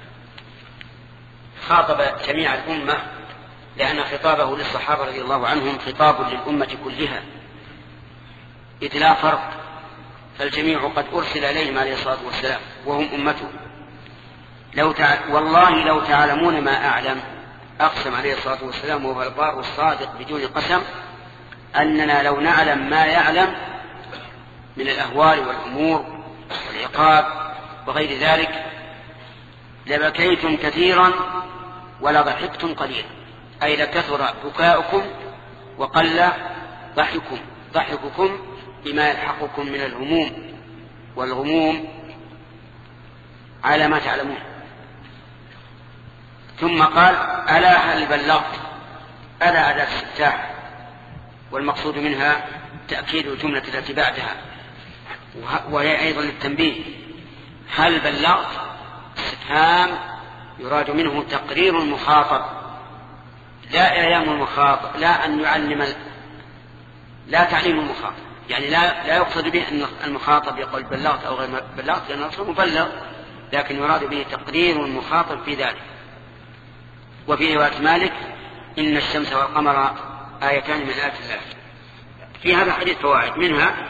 خاطب جميع الأمة لأن خطابه للصحابة رضي الله عنهم خطاب للأمة كلها، إذ لا فرق، فالجميع قد أرسل إليهم عليه الصلاة والسلام وهم أمته. لو تع... والله لو تعلمون ما أعلم، أقسم عليه الصلاة والسلام وهو البار الصادق بدون قسم، أننا لو نعلم ما يعلم من الأهوال والأمور والعقاب وغير ذلك لبكيتم كثيرا ولا ضحكتم قليلا، أي لكثر بكاؤكم وقل ضحككم ضحككم بما يلحقكم من الهموم والغموم على ما تعلمون. ثم قال ألا هل بلغت؟ ألا أداة استفتاح، والمقصود منها تأكيد الجملة التي بعدها، وهي أيضا للتنبيه. هل بلغت استفهام يراد منه تقرير المخاطب، لا إعلام المخاطب، لا أن يعلم، لا تعليم المخاطب، يعني لا, لا يقصد به أن المخاطب يقول بلغت أو غير بلغت، لأن الرسول مبلغ، لكن يراد به تقرير المخاطب في ذلك. وفي رواية مالك إن الشمس والقمر آيتان من آيات الله. في هذا الحديث فوائد، منها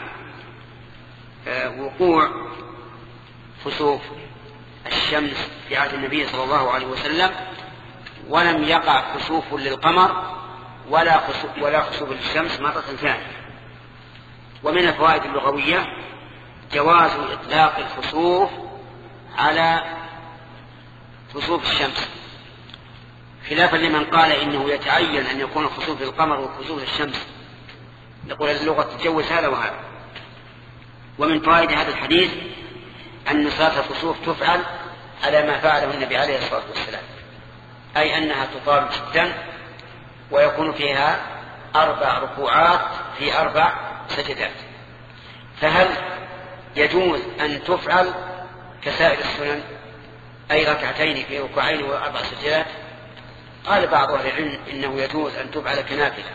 وقوع خسوف الشمس في عهد النبي صلى الله عليه وسلم، ولم يقع خسوف للقمر ولا خسوف, ولا خسوف للشمس مرة ثانية. ومن الفوائد اللغوية جواز إطلاق الخسوف على خسوف الشمس، خلافا لمن قال إنه يتعين أن يكون خسوف القمر وخسوف الشمس، يقول اللغة تجوز هذا وهذا. ومن فوائد هذا الحديث أن صلاة الخسوف تفعل على ما فعله النبي عليه الصلاة والسلام، أي أنها تطال جدا ويكون فيها أربع ركوعات في أربع سجدات. فهل يجوز أن تفعل كسائر السنن، أي ركعتين في ركوعين وأربع سجدات؟ قال بعض أهل العلم إنه يجوز أن تفعل كنافلة،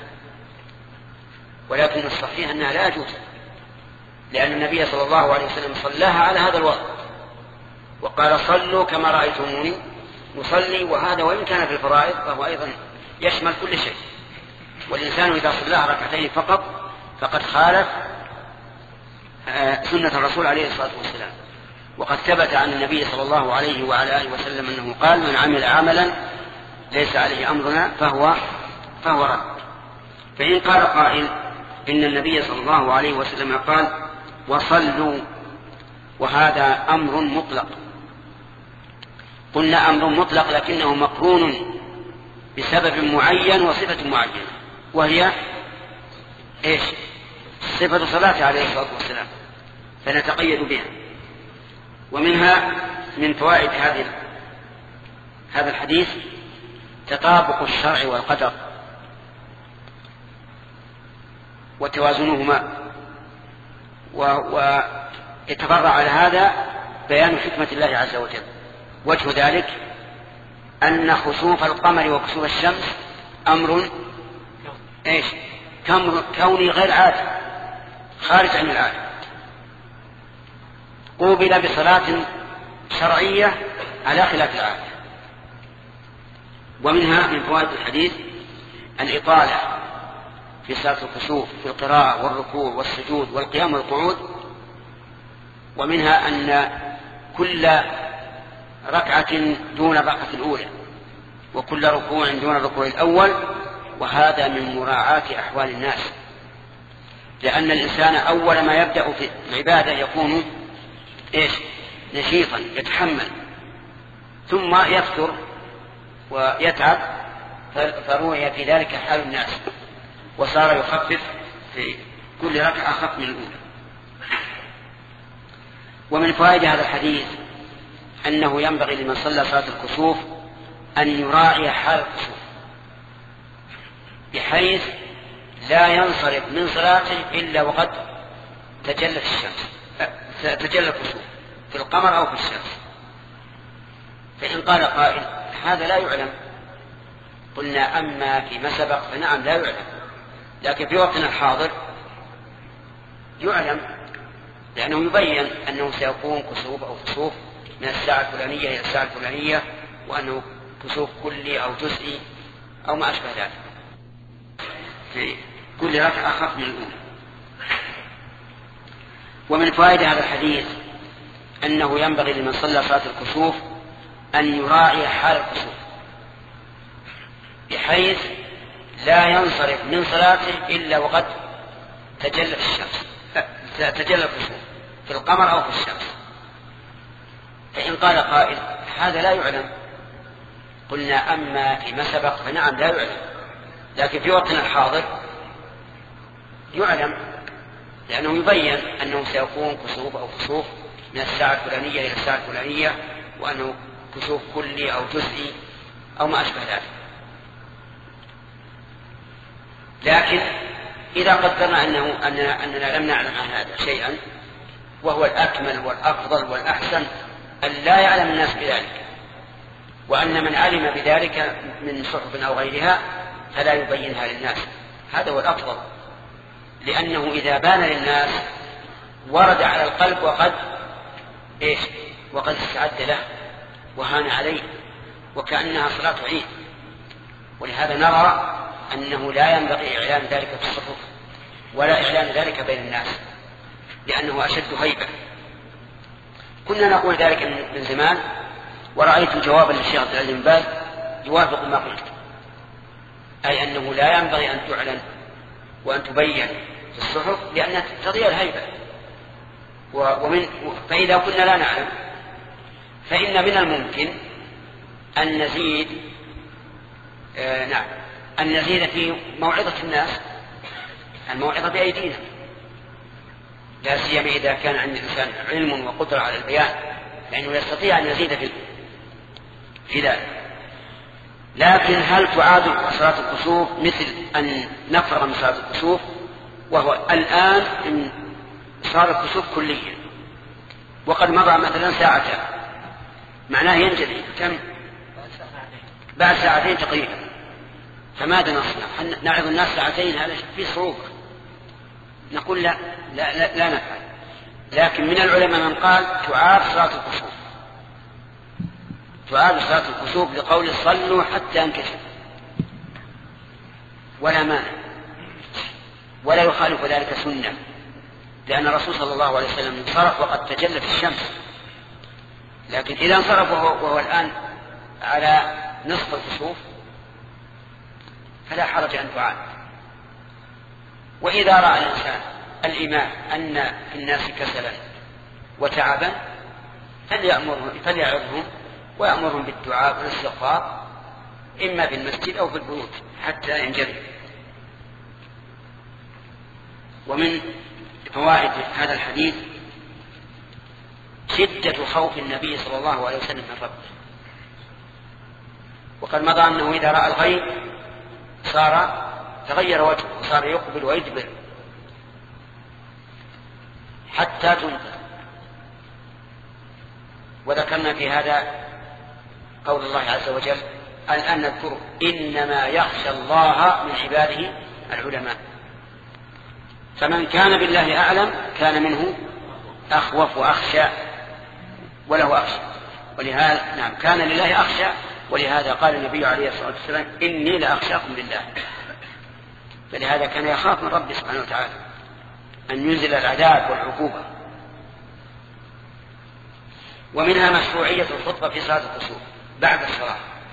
ولكن الصحيح أنها لا يجوز، لأن النبي صلى الله عليه وسلم صلاها على هذا الوضع وقال صلوا كما رأيتموني نصلي، وهذا وإن كان في الفرائض فهو أيضا يشمل كل شيء. والإنسان إذا صلاها ركعتين فقط فقد خالف سنة الرسول عليه الصلاة والسلام. وقد ثبت عن النبي صلى الله عليه وعلى آله وسلم أنه قال من عمل عملا ليس عليه أمرنا فهو فهو رد. فإن قال قائل إن النبي صلى الله عليه وسلم قال وصلوا وهذا أمر مطلق، قلنا أمر مطلق لكنه مقرون بسبب معين وصفة معينة، وهي إيش؟ صفة صلاة عليه الصلاة والسلام، فنتقيد بها. ومنها من فوائد هذه هذا الحديث تطابق الشرع والقدر وتوازنهما، ويتفرع على هذا بيان حكمة الله عز وجل. وجه ذلك أن خسوف القمر وكسوف الشمس أمر إيش؟ كوني غير عادي خارج عن العادة، قوبل بصلاة شرعية على خلاف العادة. ومنها من فوائد الحديث الإطالة في صلاة الكسوف في القراءة والركوع والسجود والقيام والقعود. ومنها أن كل ركعة دون الركعة الأولى وكل ركوع دون الركوع الأول، وهذا من مراعاة أحوال الناس، لأن الإنسان أول ما يبدأ في العبادة يكون إيش؟ نشيطا يتحمل، ثم يفتر ويتعب، فروي في ذلك حال الناس وصار يخفف في كل ركعة أخف من الأولى. ومن فوائد هذا الحديث أنه ينبغي لمن صلى صلاة الكسوف أن يراعي حال الكسوف بحيث لا ينصرف من صلاته إلا وقد تجلت الشمس تجلى الكسوف في القمر أو في الشمس. فإن قال قائل هذا لا يعلم، قلنا أما فيما سبق فنعم لا يعلم، لكن في وقتنا الحاضر يعلم، لأنه يبين أنه سيكون كسوف أو كسوف من الساعة الفلانية إلى الساعة الفلانية، وأنه كسوف كلي أو جزئي أو ما أشبه ذلك في كل ركعة أخف من الأولى. ومن فوائد هذا الحديث أنه ينبغي لمن صلى صلاة الكسوف أن يراعي حال الكسوف بحيث لا ينصرف من صلاته إلا وقد تجلت الشمس تجلى الكسوف في القمر أو في الشمس. فإن قال قائل هذا لا يعلم، قلنا أما فيما سبق فنعم لا يعلم، لكن في وقتنا الحاضر يعلم، لأنه يبين أنه سيكون كسوف أو كسوف من الساعة الفلانية إلى الساعة الفلانية، وأنه كسوف كلي أو جزئي أو ما أشبه ذلك. لكن إذا قدرنا أنه أننا, أننا لم نعلم عن هذا شيئا، وهو الأكمل والأفضل والأحسن أن لا يعلم الناس بذلك، وأن من علم بذلك من صحف أو غيرها فلا يبينها للناس، هذا هو الأفضل، لأنه إذا بان للناس ورد على القلب وقد إيش وقد استعد له وهان عليه وكأنها صلاة عيد. ولهذا نرى أنه لا ينبغي إعلان ذلك في الصحف ولا إعلان ذلك بين الناس، لأنه أشد هيبة. كنا نقول ذلك من زمان، ورأيت جوابا للشيخ عبد العزيز بن باز يوافق ما قلت، أي أنه لا ينبغي أن تعلن وأن تبين في الصحف لأنها تضيع الهيبة. ومن فإذا كنا لا نعلم فإن من الممكن أن نزيد آه نعم أن نزيد في موعظة الناس، الموعظة بأيدينا، لا سيما إذا كان عند الإنسان علم وقدرة على البيان، لأنه يستطيع أن يزيد في في ذلك. لكن هل تعاد صلاة الكسوف مثل أن نفرغ من صلاة الكسوف؟ وهو الآن إن صار الكسوف كليا وقد مضى مثلا ساعتان، معناه ينجلي كم؟ بعد ساعتين تقريبا. فماذا نصنع؟ هل نعرض الناس ساعتين؟ هذا في صعوبة. نقول لا لا, لا, لا نفعل. لكن من العلماء من قال تعاد صلاة الكسوف، تعاد صلاة الكسوف لقول صلوا حتى انكشف، ولا مانع ولا يخالف ذلك سنة، لأن الرسول صلى الله عليه وسلم انصرف وقد تجلت الشمس. لكن إذا انصرف وهو, وهو الآن على نصف الكسوف فلا حرج أن تعاد. وإذا رأى الإنسان الإمام أن في الناس كسلا وتعبا فليعظهم ويأمرهم بالدعاء والاستغفار إما في المسجد أو في البيوت حتى ينجلي. ومن فوائد هذا الحديث شدة خوف النبي صلى الله عليه وسلم من ربه، وقد مضى أنه إذا رأى الغيب صار تغير وجهه وصار يقبل ويدبر حتى تنقذ. وذكرنا في هذا قول الله عز وجل الآن نذكر إنما يخشى الله من عباده العلماء، فمن كان بالله أعلم كان منه أخوف وأخشى وله أخشى. ولهذا نعم كان لله أخشى، ولهذا قال النبي عليه الصلاة والسلام إني لأخشاكم لله. فلهذا كان يخاف من ربه سبحانه وتعالى أن ينزل العذاب والعقوبة. ومنها مشروعية الخطبة في صلاة الكسوف بعد الصلاة،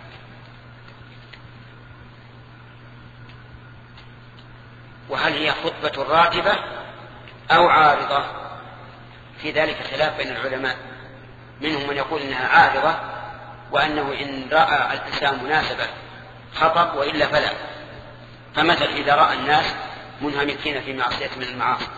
وهل هي خطبة راتبة أو عارضة؟ في ذلك خلاف بين العلماء، منهم من يقول إنها عارضة وأنه إن رأى الإنسان مناسبة خطب وإلا فلا. فمثل إذا رأى الناس منهمكين في معصية من المعاصي،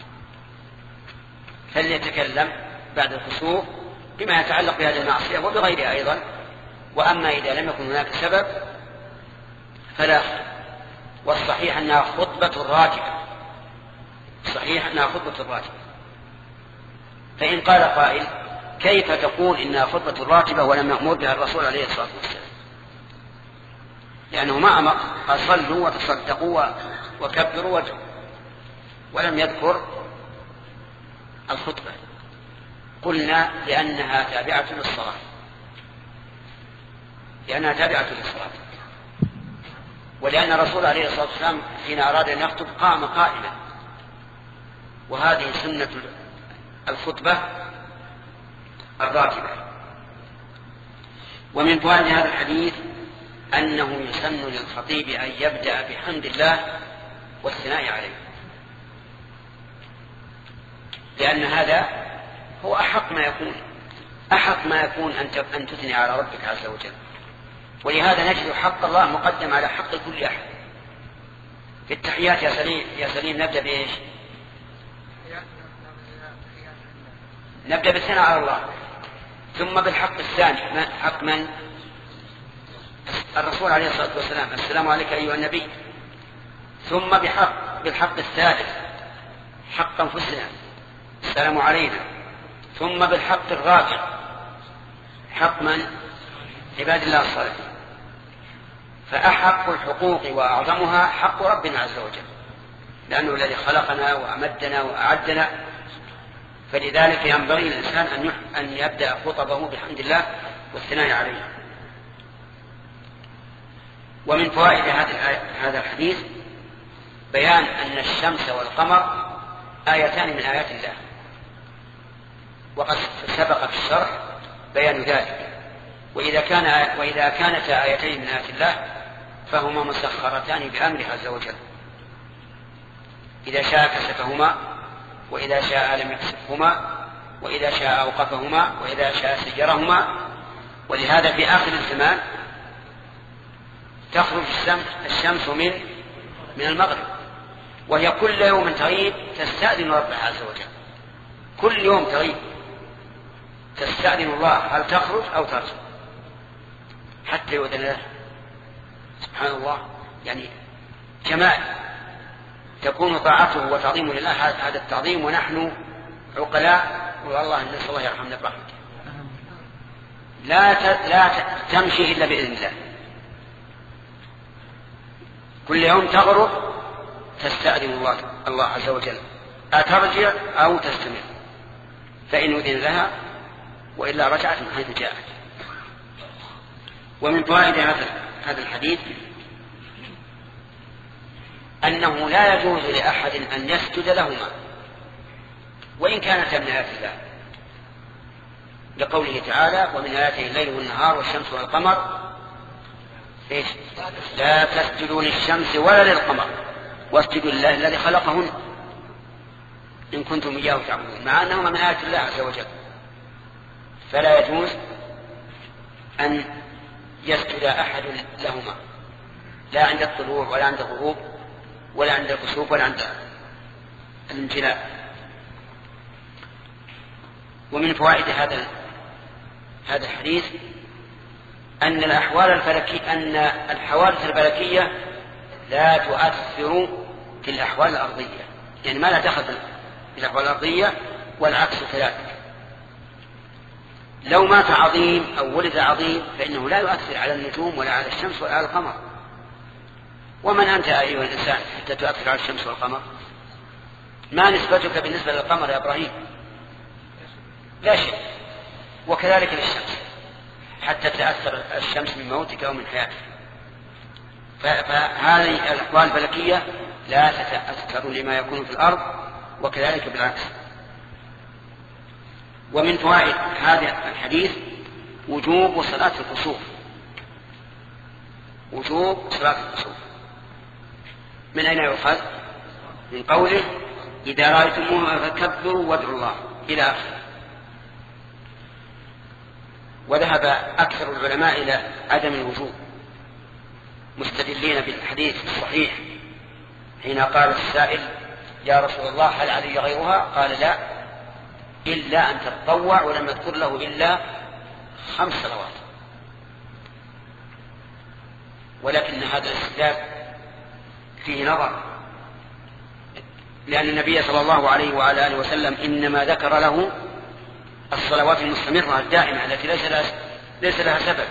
فليتكلم بعد الخسوف بما يتعلق بهذه المعصية وبغيرها أيضا. وأما إذا لم يكن هناك سبب فلا. والصحيح أنها خطبة راتبة، صحيح أنها خطبة راتبة. فإن قال قائل كيف تقول إنها خطبة راتبة ولم يأمر بها الرسول عليه الصلاة والسلام؟ لأنه ما أمر قال صلوا وتصدقوا وكبروا وادعوا، ولم يذكر الخطبة. قلنا لأنها تابعة للصلاة، لأنها تابعة للصلاة، ولأن الرسول عليه الصلاة والسلام حين أراد أن يخطب قام قائما، وهذه سنة الخطبة الراتبة. ومن فوائد هذا الحديث أنه يسن للخطيب أن يبدأ بحمد الله والثناء عليه، لأن هذا هو أحق ما يكون، أحق ما يكون أن تثني على ربك عز وجل. ولهذا نجد حق الله مقدم على حق كل أحد. في التحيات يا سليم يا سليم نبدأ بإيش؟ نبدأ بالثناء على الله، ثم بالحق الثاني حق من؟ الرسول عليه الصلاة والسلام، السلام عليك أيها النبي. ثم بحق بالحق الثالث حق أنفسنا، السلام علينا. ثم بالحق الرابع حق من؟ عباد الله الصالحين. فأحق الحقوق وأعظمها حق ربنا عز وجل، لأنه الذي خلقنا وأمدنا وأعدنا. فلذلك ينبغي الإنسان أن يبدأ خطبه بحمد الله والثناء عليه. ومن فوائد هذا الحديث بيان أن الشمس والقمر آيتان من آيات الله، وقد سبق في الشرح بيان ذلك. وإذا, كان وإذا كانتا آيتين من آيات الله فهما مسخرتان بأمره عز وجل، إذا شاء كشفهما وإذا شاء لم يكشفهما، وإذا شاء أوقفهما وإذا شاء سيرهما. ولهذا في آخر الزمان تخرج الشمس من من المغرب، وهي كل يوم تغيب تستأذن ربها عز وجل، كل يوم تغيب تستأذن الله هل تخرج أو ترجع حتى يؤذن له. سبحان الله، يعني جمال تكون طاعته وتعظيمه لله هذا التعظيم، ونحن عقلاء والله نسأل الله يرحمنا برحمته. لا لا تمشي إلا بإذن الله، كل يوم تغرب تستأذن الله الله عز وجل أترجع أو تستمر، فإن أذن لها وإلا رجعت من حيث جاءت. ومن فوائد هذا الحديث أنه لا يجوز لأحد أن يسجد لهما وإن كانتا من آيات الله، لقوله تعالى ومن آياته الليل والنهار والشمس والقمر إيش؟ لا تسجدوا للشمس ولا للقمر واسجدوا لله الذي خلقهن إن كنتم إياه تعبدون، مع أنهما من آيات الله عز وجل. فلا يجوز أن يسجد أحد لهما، لا عند الطلوع ولا عند الغروب ولا عند الكسوف ولا عند الانجلاء. ومن فوائد هذا هذا الحديث أن الأحوال الفلكية أن الحوادث الفلكية لا تؤثر في الأحوال الأرضية، يعني ما لا دخل في الأحوال الأرضية، والعكس كذلك. لو مات عظيم أو ولد عظيم فإنه لا يؤثر على النجوم ولا على الشمس ولا على القمر. ومن أنت أيها الإنسان حتى تؤثر على الشمس والقمر؟ ما نسبتك بالنسبة للقمر يا إبراهيم؟ لا شيء. وكذلك للشمس حتى تأثر الشمس من موتك أو من حياتك. فهذه الأحوال الفلكية لا تتأثر لما يكون في الأرض، وكذلك بالعكس. ومن فوائد هذا الحديث وجوب صلاة الكسوف، وجوب صلاة الكسوف. من أين يؤخذ؟ من قوله إذا رأيتموها فكبروا وادعوا الله إلى آخره. وذهب أكثر العلماء إلى عدم الوجوب، مستدلين بالحديث الصحيح حين قال السائل يا رسول الله هل علي غيرها؟ قال لا، إلا أن تتطوع، ولم يذكر له إلا خمس صلوات. ولكن هذا الاستدلال فيه نظر، لأن النبي صلى الله عليه وعلى آله وسلم إنما ذكر له الصلوات المستمرة الدائمة التي ليس لها, ليس لها سبب.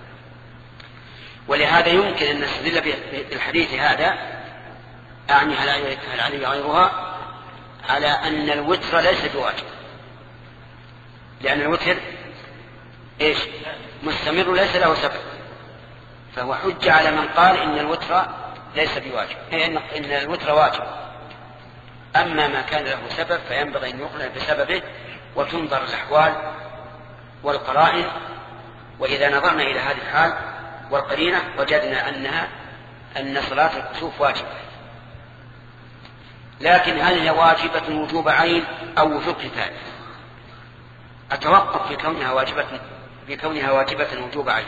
ولهذا يمكن أن نستدل بالحديث هذا، أعني هل علي غيرها، على أن الوتر ليس بواجب، لأن الوتر إيش؟ مستمر ليس له سبب، فهو حجة على من قال إن الوتر ليس بواجب، إن الوتر واجب. أما ما كان له سبب فينبغي أن يقنع بسببه وتنظر الأحوال والقرائن، وإذا نظرنا إلى هذه الحال والقرينة وجدنا أنها أن صلاة الكسوف واجبة. لكن هل هي واجبة وجوب عين أو وجوب كفاية؟ أتوقف في كونها واجبة في كونها واجبة وجوب عين،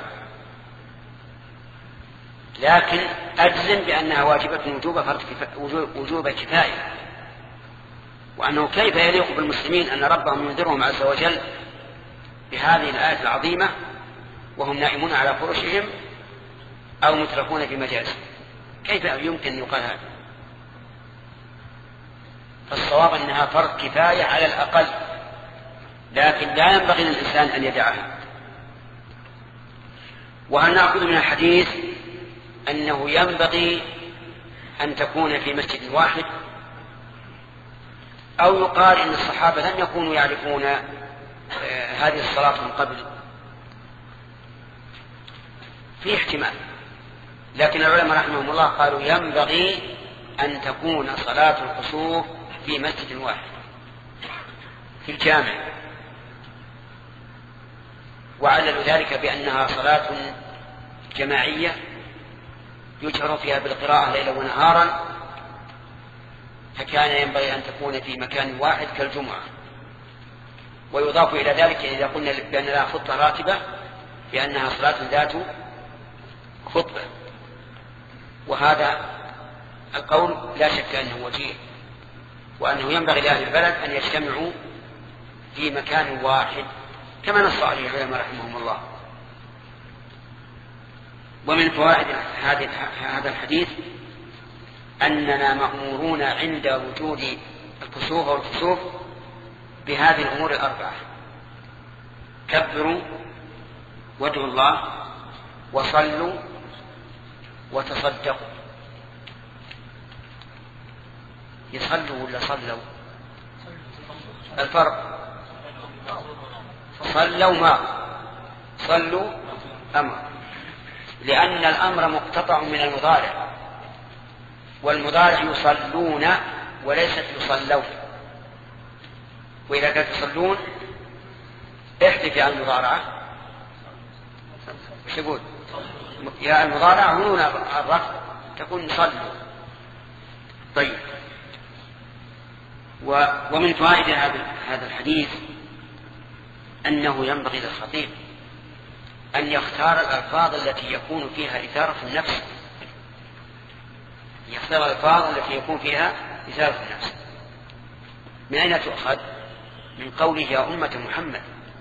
لكن أجزم بأنها واجبة وجوب فرض وجوب كفاية، وأنه كيف يليق بالمسلمين أن ربهم ينذرهم عز وجل بهذه الآية العظيمة وهم نائمون على فرشهم أو مترفون في مجالسهم، كيف يمكن أن يقال هذا؟ فالصواب أنها فرض كفاية على الأقل، لكن لا ينبغي للإنسان أن يدعها. وهل نأخذ من الحديث أنه ينبغي أن تكون في مسجد واحد، أو يقال إن الصحابة لم يكونوا يعرفون هذه الصلاة من قبل؟ في احتمال، لكن العلماء رحمهم الله قالوا ينبغي أن تكون صلاة الكسوف في مسجد واحد في الجامع، وعللوا ذلك بأنها صلاة جماعية يجهر فيها بالقراءة ليلا ونهارا، فكان ينبغي أن تكون في مكان واحد كالجمعة. ويضاف إلى ذلك إذا قلنا بأن لها خطة راتبة بأنها صلاة ذات خطبة، وهذا القول لا شك أنه وجيه، وأنه ينبغي لأهل البلد أن يجتمعوا في مكان واحد كما نص عليه العلماء رحمهم الله. ومن فوائد هذا الحديث أننا مأمورون عند وجود الكسوف والكسوف بهذه الأمور الأربعة: كبروا وادعوا الله وصلوا وتصدقوا. يصلوا ولا صلوا؟ الفرق صلوا ما صلوا أمر، لأن الأمر مقتطع من المضارع، والمضارع يصلون وليست يصلون. وإذا كانت يصلون احذف يا المضارعة، وش يقول؟ يا المضارعة هنا الرفع تكون صلوا. طيب، ومن فوائد هذا الحديث أنه ينبغي للخطيب أن يختار الألفاظ التي يكون فيها إثارة النفس، يختار الألفاظ التي يكون فيها إثارة النفس. من أين تؤخذ؟ من قوله يا أمة محمد،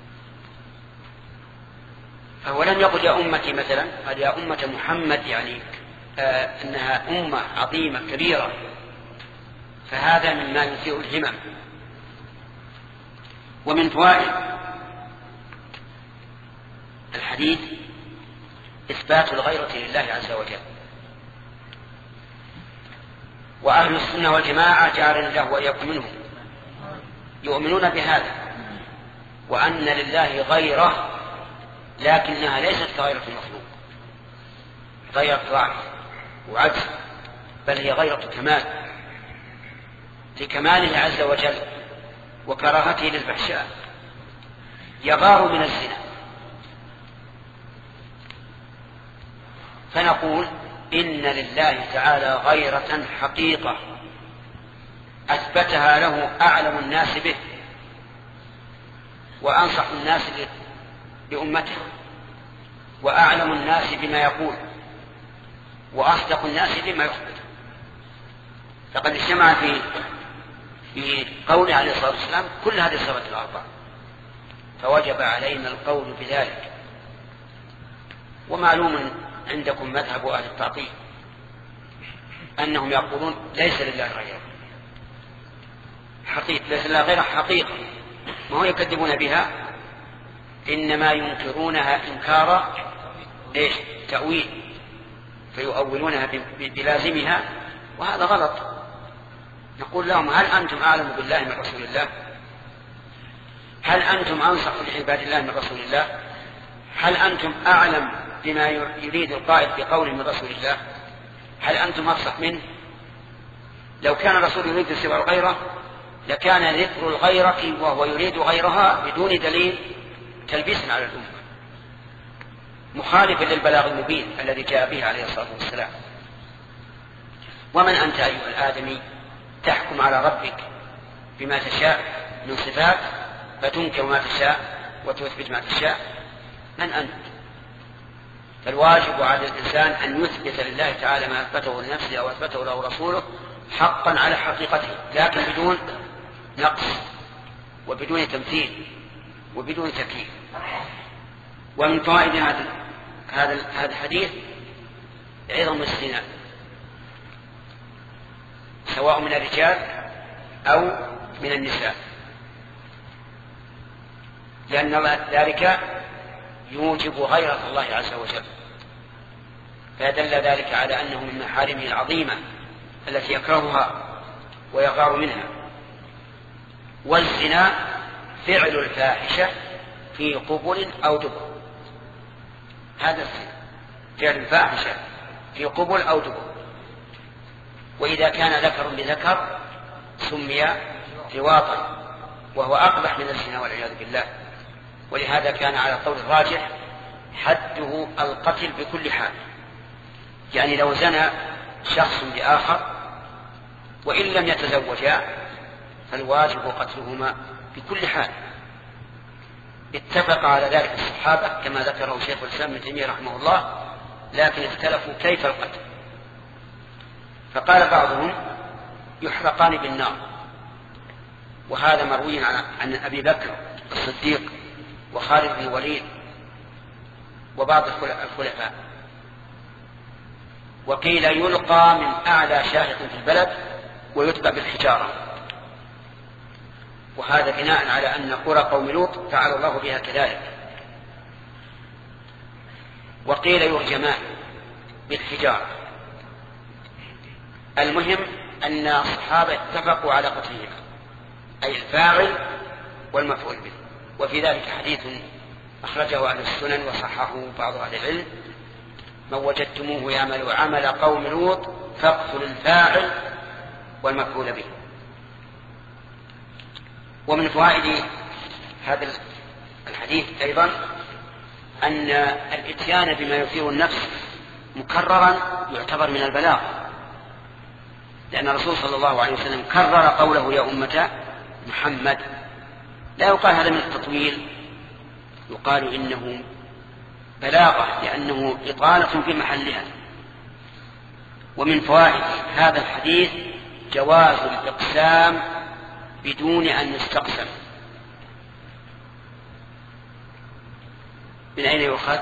فهو لم يقل يا أمتي مثلا، قال يا أمة محمد، يعني آه أنها أمة عظيمة كبيرة، فهذا مما يثير الهمم. ومن فوائد الحديث إثبات الغيرة لله عز وجل، وأهل السنة والجماعة جعلنا الله وإياكم منهم يؤمنون بهذا، وأن لله غيرة لكنها ليست كغيرة المخلوق، غيرة ضعف وعجز، بل هي غيرة كمال، لكماله عز وجل وكراهته للفحشاء. يغار من الزنا، فنقول إن لله تعالى غيرة حقيقة أثبتها له أعلم الناس به وأنصح الناس لأمته وأعلم الناس بما يقول وأصدق الناس بما يخبر. فقد اجتمع في في قوله عليه الصلاة والسلام كل هذه الصفات الأربع، فوجب علينا القول بذلك. ومعلوم عندكم مذهب أهل التعطيل أنهم يقولون ليس لله غيره حقيقة، ليس لله غيره حقيقة، ما هو يكذبون بها، إنما ينكرونها إنكار إيش؟ تأويل، فيؤولونها بلازمها، وهذا غلط. نقول لهم هل أنتم أعلم بالله من رسول الله؟ هل أنتم أنصح لعباد الله من رسول الله؟ هل أنتم أعلم بما يريد القائل بقوله من رسول الله؟ هل أنتم أفصح منه؟ لو كان الرسول يريد سوى الغيرة لكان ذكر الغيرة وهو يريد غيرها بدون دليل تلبيسا على الأمة، مخالفا للبلاغ المبين الذي جاء به عليه الصلاة والسلام. ومن أنت أيها الآدمي تحكم على ربك بما تشاء من صفات فتنكر ما تشاء وتثبت ما تشاء؟ من أنت؟ فالواجب على الإنسان أن يثبت لله تعالى ما أثبته لنفسه أو أثبته له رسوله حقا على حقيقته، لكن بدون نقص وبدون تمثيل وبدون تكييف. ومن فوائد هذا هذا الحديث عظم الزنا سواء من الرجال أو من النساء، لأن ذلك يوجب غيرة الله عز وجل، فدل ذلك على أنه من محارمه العظيمة التي يكرهها ويغار منها. والزنا فعل الفاحشة في قبل أو دبر، هذا الزنا فعل الفاحشة في قبل أو دبر، وإذا كان ذكر بذكر سمي لواطا وهو أقبح من الزنا والعياذ بالله. ولهذا كان على القول الراجح حده القتل بكل حال، يعني لو زنى شخص بآخر وإن لم يتزوجا فالواجب قتلهما بكل حال. اتفق على ذلك الصحابة كما ذكره شيخ الإسلام ابن تيمية رحمه الله، لكن اختلفوا كيف القتل، فقال بعضهم يحرقان بالنار، وهذا مروي عن أبي بكر الصديق وخالد بن الوليد وبعض الخلفاء. وقيل يلقى من أعلى شاهق في البلد ويتبع بالحجارة، وهذا بناء على أن قرى قوم لوط فعل الله بها كذلك. وقيل يرجمان بالحجارة. المهم أن الصحابة اتفقوا على قتلهما، أي الفاعل والمفعول به. وفي ذلك حديث أخرجه أهل السنن وصححه بعض أهل العلم: من وجدتموه يعمل عمل قوم لوط فاقتلوا الفاعل والمفعول به. ومن فوائد هذا الحديث أيضا أن الإتيان بما يثير النفس مكررا يعتبر من البلاغ، لأن الرسول صلى الله عليه وسلم كرر قوله يا أمة محمد. لا يقال هذا من التطويل، يقال إنه بلاغة لأنه إطالة في محلها. ومن فوائد هذا الحديث جواز الإقسام بدون أن يستقسم. من أين يؤخذ؟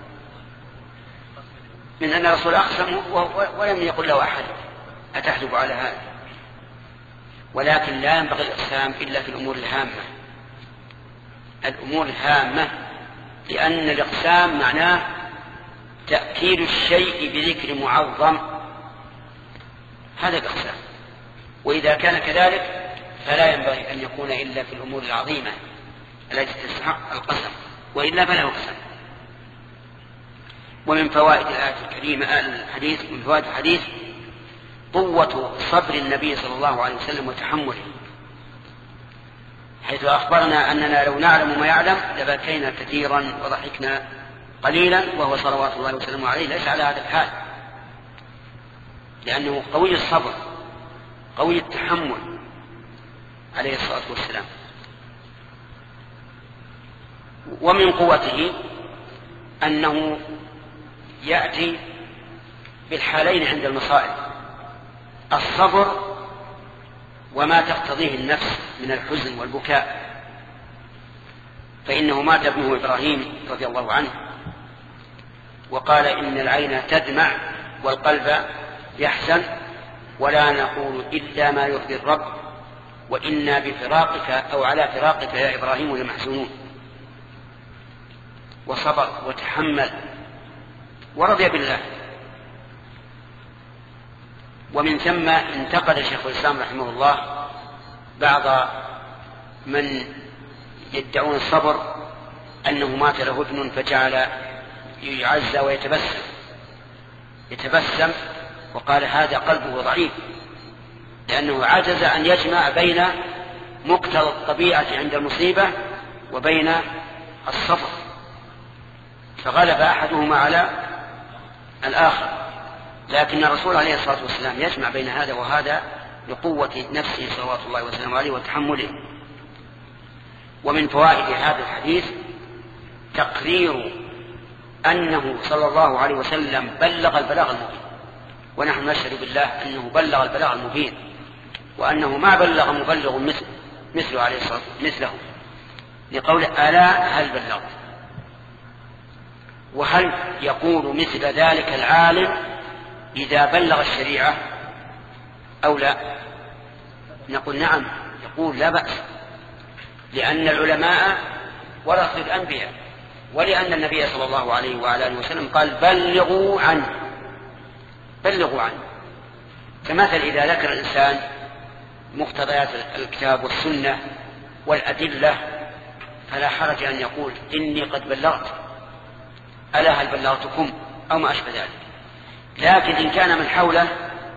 من أن الرسول أقسم ولم يقل له أحد أتحلف على هذا. ولكن لا ينبغي الإقسام إلا في الأمور الهامة، الأمور الهامة، لأن الإقسام معناه تأكيد الشيء بذكر معظم، هذا الإقسام. وإذا كان كذلك فلا ينبغي أن يكون إلا في الأمور العظيمة التي تستحق القسم، وإلا فلا يقسم. ومن فوائد الآية الكريمة الحديث من فوائد الحديث قوة صبر النبي صلى الله عليه وسلم وتحمله، حيث أخبرنا أننا لو نعلم ما يعلم لبكينا كثيرا وضحكنا قليلا، وهو صلوات الله وسلامه عليه ليس على هذا الحال، لأنه قوي الصبر قوي التحمل عليه الصلاة والسلام. ومن قوته أنه يأتي بالحالين عند المصائب، الصبر وما تقتضيه النفس من الحزن والبكاء، فإنه مات ابنه إبراهيم رضي الله عنه وقال إن العين تدمع والقلب يحزن ولا نقول إلا ما يرضي الرب وإنا بفراقك أو على فراقك يا إبراهيم لمحزونون. وصبر وتحمل ورضي بالله. ومن ثم انتقد شيخ الإسلام رحمه الله بعض من يدعون الصبر أنه مات له ابن فجعل يعزى ويتبسم يتبسم وقال هذا قلبه ضعيف، لأنه عجز أن يجمع بين مقتضى الطبيعة عند المصيبة وبين الصبر، فغلب أحدهما على الآخر. لكن الرسول عليه الصلاة والسلام يجمع بين هذا وهذا لقوة نفسه صلوات الله وسلامه عليه وتحمله. ومن فوائد هذا الحديث تقرير أنه صلى الله عليه وسلم بلغ البلاغ المبين، ونحن نشهد بالله أنه بلغ البلاغ المبين، وأنه ما بلغ مبلغ مثل مثله عليه الصلاة مثله، لقول ألا هل بلغت. وهل يقول مثل ذلك العالم إذا بلغ الشريعة أو لا؟ نقول نعم، يقول لا بأس، لأن العلماء ورثوا الأنبياء، ولأن النبي صلى الله عليه وعلى آله وسلم قال بلغوا عنه بلغوا عنه. كمثل إذا ذكر الإنسان مقتضيات الكتاب والسنة والأدلة فلا حرج أن يقول إني قد بلغت، ألا هل بلغتكم أو ما أشبه ذلك. لكن إن كان من حوله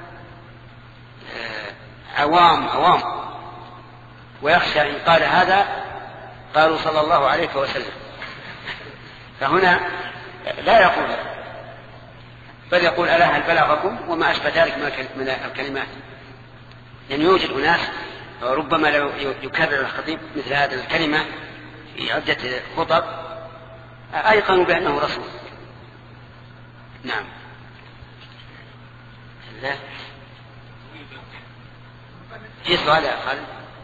عوام عوام ويخشى إن قال هذا قالوا صلى الله عليه وسلم، فهنا لا يقول، بل يقول ألا هل بلغكم وما أشبه ذلك من الكلمات. لأن يوجد أناس ربما لو يكرر الخطيب مثل هذه الكلمة في عدة خطب أيقنوا بأنه رسول. نعم. لا في سؤال يا خالد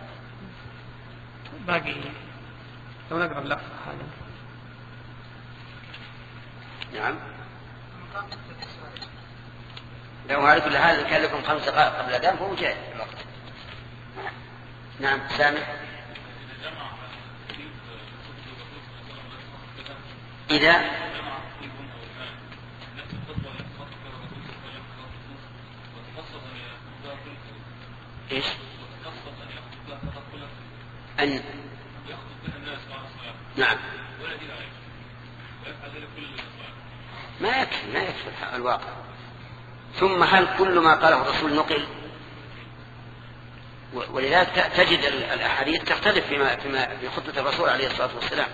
باقي لو نقرأ اللفظ هذا. نعم. لو هذا كل هذا كان لكم خمس دقائق قبل الأذان فهو جاء الوقت. نعم سامع. إذا إيش؟ أن نعم ما يكفي ما يكفي الواقع. ثم هل كل ما قاله الرسول نقل؟ ولذلك تجد الأحاديث تختلف فيما فيما في خطبة الرسول عليه الصلاة والسلام.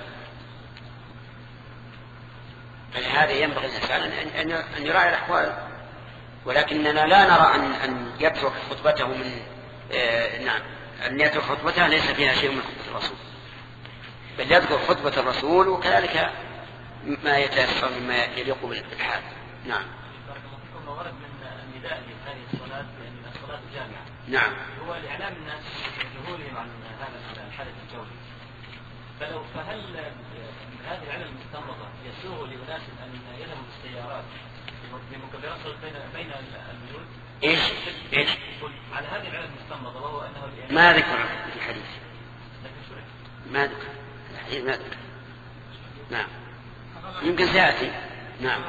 فلهذا ينبغي الإنسان أن أن يراعي الأحوال، ولكننا لا نرى أن أن يترك خطبته من آه نعم أن يترك خطبته ليس فيها شيء من خطبة الرسول، بل يذكر خطبة الرسول وكذلك ما يتيسر مما يليق بالحال. نعم. ورد من النداء لهذه الصلاة بأن الصلاة جامعة. نعم. هو لإعلام الناس بجهولهم عن هذا الحدث الجوي. فلو فهل من هذه العلم المستنبطة يسوغ لأناس أن يذهبوا بالسيارات بمكبرات صوت بين بين البيوت؟ إيش؟ إيش؟ على هذه العلم المستنبطة وهو أنه ما ذكر في الحديث. ما ذكر الحديث ما ذكر. نعم. يمكن سيأتي. نعم.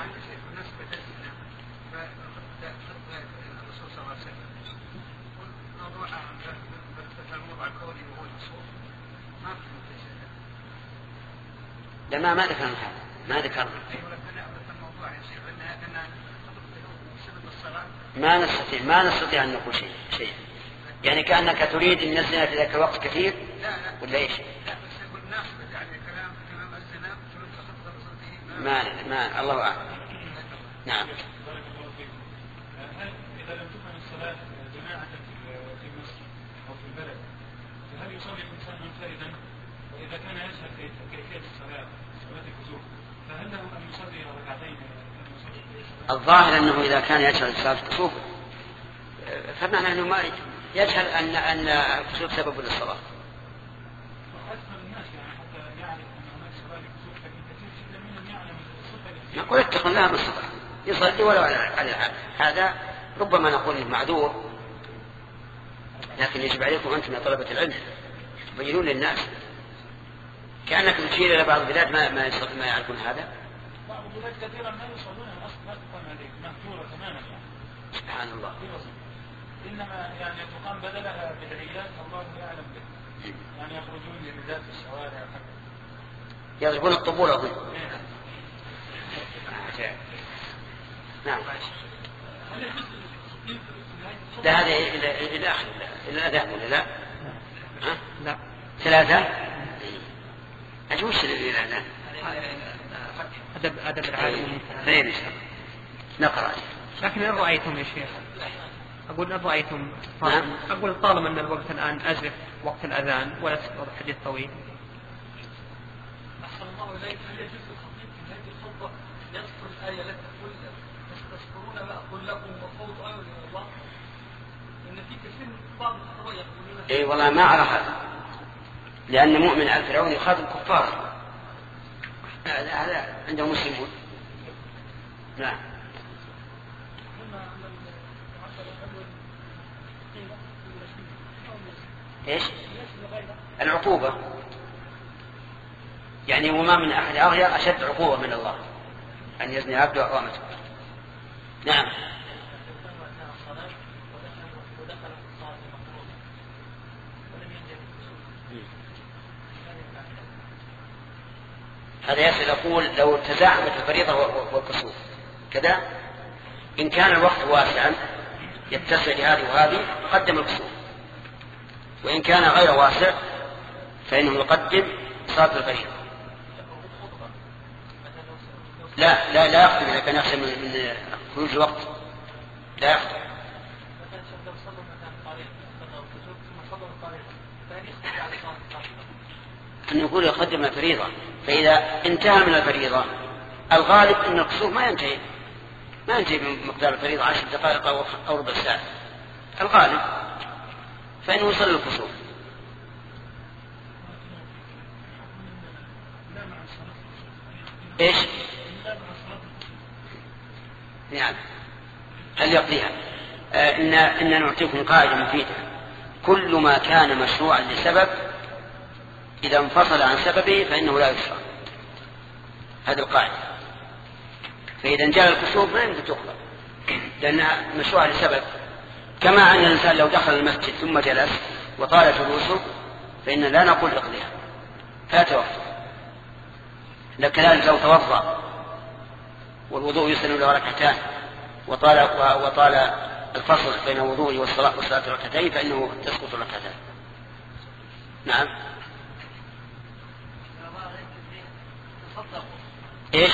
لا ما ما ذكرنا هذا ما ذكرنا ما نستطيع ما نستطيع أن نقول شيء شيء يعني كأنك تريد أن الزنا في ذاك الوقت كثير ولا إيش؟ ما ما الله أعلم. نعم. إذا لم تكن الصلاة جماعة في مصر أو في البلد فهل يصلي الإنسان منفردا؟ وإذا كان يجهل كيفية الصلاة صلاة الكسوف فهل له أن يصلي ركعتين؟ الظاهر أنه إذا كان يجهل صلاة الكسوف فمعنى أنه ما يجهل أن أن الكسوف سبب للصلاة. نقول اتق الله بالصلاة يصلي ولو على الحال. هذا ربما نقول معذور، لكن يجب عليكم أنتم يا طلبة العلم تبينون للناس. كأنك تشير إلى بعض البلاد ما ما, ما يعرفون هذا. بعض البلاد كثيرا ما يصلون الأصل لا تقام عليه، مهجورة تماما يعني. سبحان الله. إنما يعني تقام بدلها بدعيات الله يعلم به، يعني يخرجون للرجال في الشوارع يضربون الطبول أظن. نعم. لا هذا إلى إلى آخر إلى الأذان ولا لا؟ ها؟ لا. ثلاثة. أجوش إلى الأذان. أدب أدب العالم. خير إن شاء الله. نقرأ. لكن إن رأيتم يا شيخ، أقول إن رأيتم نعم. أقول طالما أن الوقت الآن أزف وقت الأذان ولا تسقط حديث طويل. أحسن الله إليك. هل يجوز الخطيب في هذه الخطبة يذكر الآية التي تقول تذكرون ما أقول لكم وفوض أمر إلى الله؟ إن في كثير من بعض الخطباء يقولون إيه والله ما أعرف هذا، لأن مؤمن آل فرعون يخاطب كفار، هذا عندهم مسلمون. نعم. إيش؟ العقوبة يعني وما من أحد أغير أشد عقوبة من الله أن يزني عبده أقوامته. نعم. هذا يسأل يقول لو تزاحمت الفريضة والكسوف كذا، إن كان الوقت واسعا يتسع لهذه وهذه قدم الكسوف، وإن كان غير واسع فإنه يقدم صلاة الفريضة. لا لا لا يخطب إذا كان يخشى من خروج الوقت لا يخطب. أن يقول يقدم الفريضة، فإذا انتهى من الفريضة الغالب أن الكسوف ما ينتهي ما ينتهي بمقدار الفريضة عشر دقائق أو ربع ساعة الغالب، فإنه يصلي الكسوف. إيش؟ نعم. هل يقضيها؟ آه إن إن نعطيكم قاعدة مفيدة: كل ما كان مشروعا لسبب إذا انفصل عن سببه فإنه لا يشرع. هذه القاعدة. فإذا جاء الكسوف ما يمكن تقضى لأنها مشروعة لسبب، كما أن الإنسان لو دخل المسجد ثم جلس وطال جلوسه فإن لا نقول اقضيها فات وقته. لكذلك لو توضأ والوضوء يسن له ركعتان وطال وطال الفصل بين الوضوء والصلاة والصلاة ركعتين فإنه تسقط ركعتان. نعم. إيش؟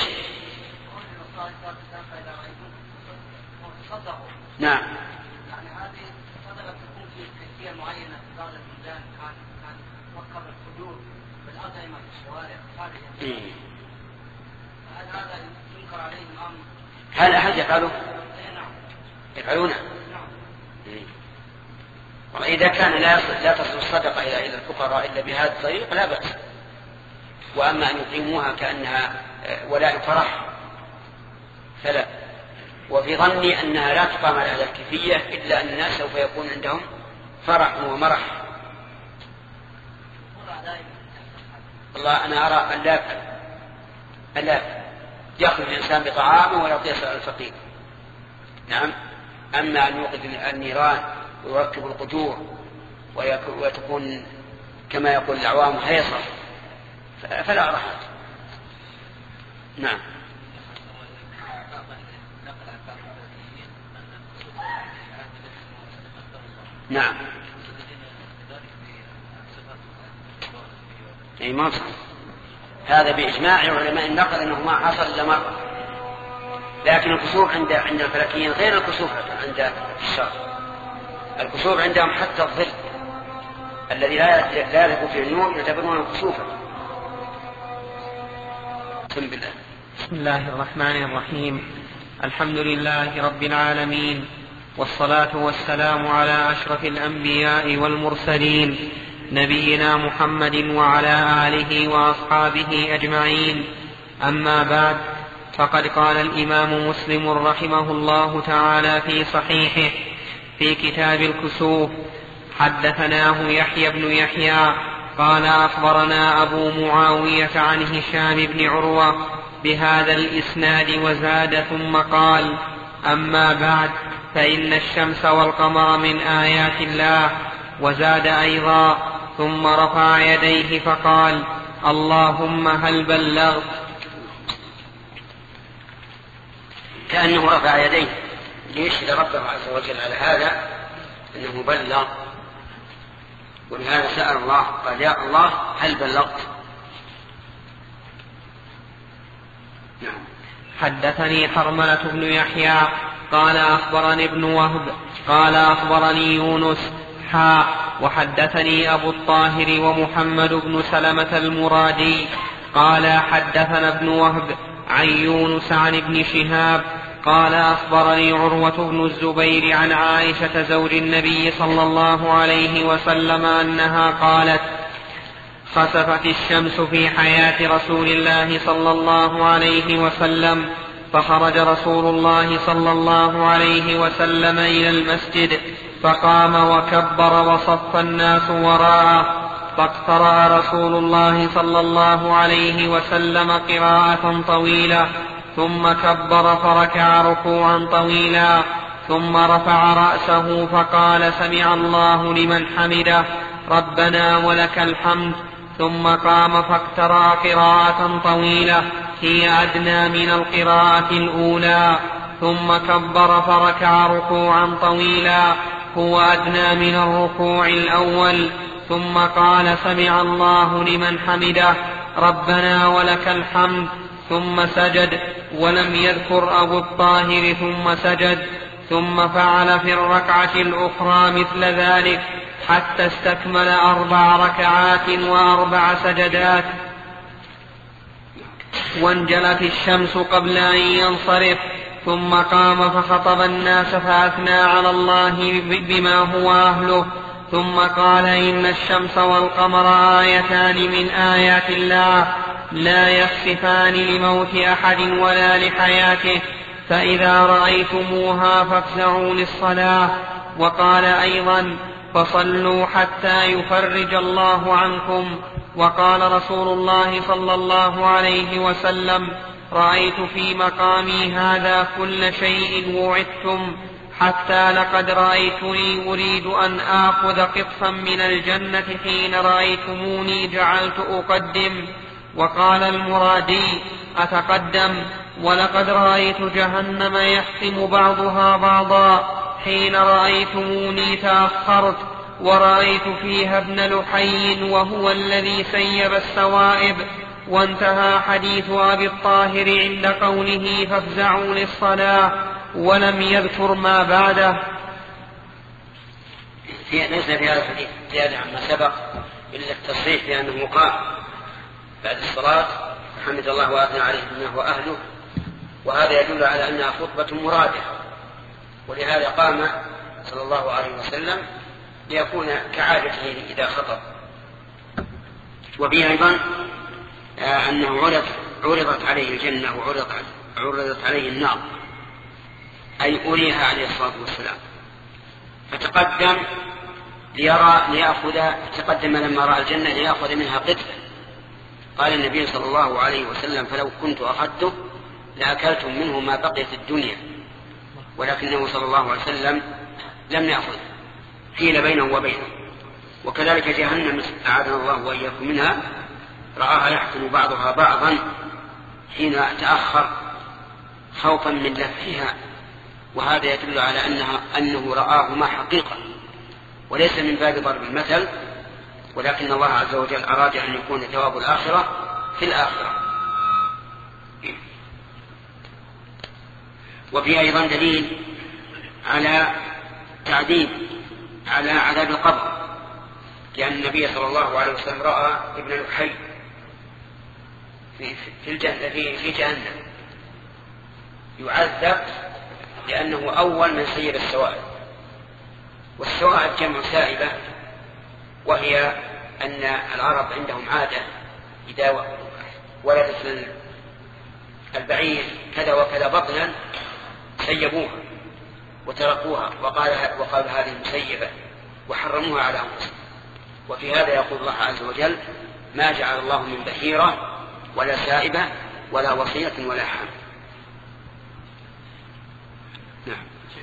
نعم. يعني هذه الصدقة تكون في كيفية معينة في بعض البلدان كان كان وقف الحدود بالأطعمة في الشوارع هذه يعني. هل هذا ينكر عليه الأمر؟ هل أحد يفعله؟ نعم. يفعلونه؟ نعم. وإذا كان لا لا تصل الصدقة إلى إلى الفقراء إلا بهذا الطريق لا بأس. وأما أن يقيموها كأنها ولاء فرح فلا. وفي ظني أنها لا تقام على هذا الكيفية إلا أن الناس سوف يكون عندهم فرح ومرح. والله أنا أرى أن لا يفعل ألا يأخذ الإنسان بطعامه ويعطيه الفقير. نعم. أما أن يوقد النيران ويركب القدور وتكون كما يقول العوام هيصة فلا أرى. نعم. نعم. أي ما صح. هذا بإجماع علماء النقل أنه ما حصل إلا مرة، لكن الكسوف عند عند الفلكيين غير الكسوف عند الشرع. الكسوف عندهم حتى الظل الذي لا لا يذهب فيه النور يعتبرونه كسوفا. بسم الله. بسم الله الرحمن الرحيم. الحمد لله رب العالمين، والصلاة والسلام على أشرف الأنبياء والمرسلين نبينا محمد وعلى آله وأصحابه أجمعين. أما بعد، فقد قال الإمام مسلم رحمه الله تعالى في صحيحه في كتاب الكسوف: حدثناه يحيى بن يحيى قال أخبرنا أبو معاوية عن هشام بن عروة بهذا الإسناد وزاد ثم قال: أما بعد، فإن الشمس والقمر من آيات الله. وزاد أيضا: ثم رفع يديه فقال: اللهم هل بلغت؟ كأنه رفع يديه ليشهد ربه عز وجل على هذا أنه بلغ، ولهذا سأل الله قال: يا الله هل بلغت؟ نعم. حدثني حرملة بن يحيى قال أخبرني ابن وهب قال أخبرني يونس حاء وحدثني أبو الطاهر ومحمد بن سلمة المرادي قال حدثنا ابن وهب عن يونس عن ابن شهاب قال أخبرني عروة بن الزبير عن عائشة زوج النبي صلى الله عليه وسلم أنها قالت: خسفت الشمس في حياة رسول الله صلى الله عليه وسلم، فخرج رسول الله صلى الله عليه وسلم إلى المسجد فقام وكبر وصف الناس وراءه، فاقترأ رسول الله صلى الله عليه وسلم قراءة طويلة ثم كبر فركع ركوعا طويلا ثم رفع رأسه فقال: سمع الله لمن حمده ربنا ولك الحمد، ثم قام فاقترأ قراءة طويلة هي أدنى من القراءة الأولى ثم كبر فركع ركوعا طويلا هو أدنى من الركوع الأول، ثم قال: سمع الله لمن حمده ربنا ولك الحمد، ثم سجد، ولم يذكر أبو الطاهر ثم سجد، ثم فعل في الركعة الأخرى مثل ذلك حتى استكمل أربع ركعات وأربع سجدات. وانجلت الشمس قبل أن ينصرف، ثم قام فخطب الناس فأثنى على الله بما هو أهله، ثم قال: إن الشمس والقمر آيتان من آيات الله لا يخسفان لموت أحد ولا لحياته، فإذا رأيتموها فافزعوا للصلاة. وقال أيضا: فصلوا حتى يفرج الله عنكم. وقال رسول الله صلى الله عليه وسلم: رأيت في مقامي هذا كل شيء وعدتم، حتى لقد رأيتني أريد أن آخذ قطفا من الجنة حين رأيتموني جعلت أقدم. وقال المرادي: أتقدم؟ ولقد رأيت جهنم يحسم بعضها بعضا حين رأيتموني تأخرت، ورأيت فيها ابن لحي وهو الذي سيب السوائب. وانتهى حديث أبي الطاهر عند قوله: فافزعوا للصلاة، ولم يذكر ما بعده. ليس في هذا الحديث زيادة عما سبق إلا التصريح بأنه قام بعد الصلاة حمد الله وأثنى عليه بما هو أهله، وهذا يدل على أنها خطبة مرادة، ولهذا قام صلى الله عليه وسلم ليكون كعادته إذا خطب. وفيه أيضا أنه عرض عرضت عليه الجنة وعرضت عليه النار، أي أريها عليه الصلاة والسلام، فتقدم ليرى ليأخذ تقدم لما رأى الجنة ليأخذ منها قطفة. قال النبي صلى الله عليه وسلم: فلو كنت أخذته لأكلتم منه ما بقي في الدنيا، ولكنه صلى الله عليه وسلم لم يأخذ، حيل بينه وبينه. وكذلك جهنم أعاذنا الله وإياكم منها، رآها يحكم بعضها بعضا حين تأخر خوفا من لفها، وهذا يدل على أنها أنه رآهما حقيقة وليس من باب ضرب المثل، ولكن الله عز وجل أراد أن يكون ثواب الآخرة في الآخرة. وفي أيضا دليل على تعذيب على عذاب القبر، لأن النبي صلى الله عليه وسلم رأى ابن لحي في في الجنة في في جهنم يعذب لأنه أول من سيب السوائل، والسوائب جمع سائبة، وهي أن العرب عندهم عادة إذا ولدت البعير كذا وكذا بطنا سيبوها وتركوها وقال وقالوا هذه مسيبة وحرموها على أنفسهم. وفي هذا يقول الله عز وجل: ما جعل الله من بحيرة ولا سائبة ولا وصية ولا حام. نعم.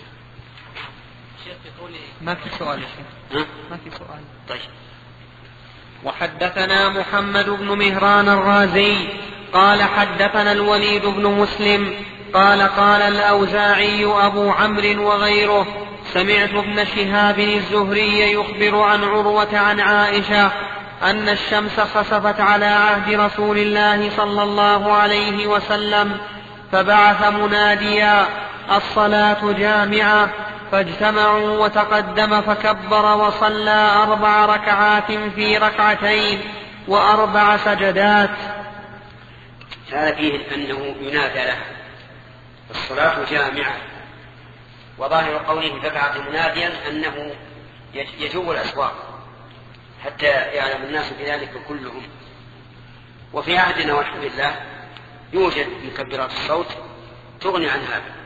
ما في سؤال يا شيخ. ما في سؤال. طيب. وحدثنا محمد بن مهران الرازي قال حدثنا الوليد بن مسلم قال قال الأوزاعي أبو عمرو وغيره: سمعت ابن شهاب الزهري يخبر عن عروة عن عائشة أن الشمس خسفت على عهد رسول الله صلى الله عليه وسلم، فبعث مناديا: الصلاة جامعة، فاجتمعوا وتقدم فكبر وصلى أربع ركعات في ركعتين وأربع سجدات. هذا فيه أنه ينادى لها الصلاة جامعة، وظاهر قوله فبعث مناديا أنه يجوب الأسواق حتى يعلم الناس بذلك كلهم. وفي عهدنا والحمد لله يوجد مكبرات الصوت تغني عن هذا.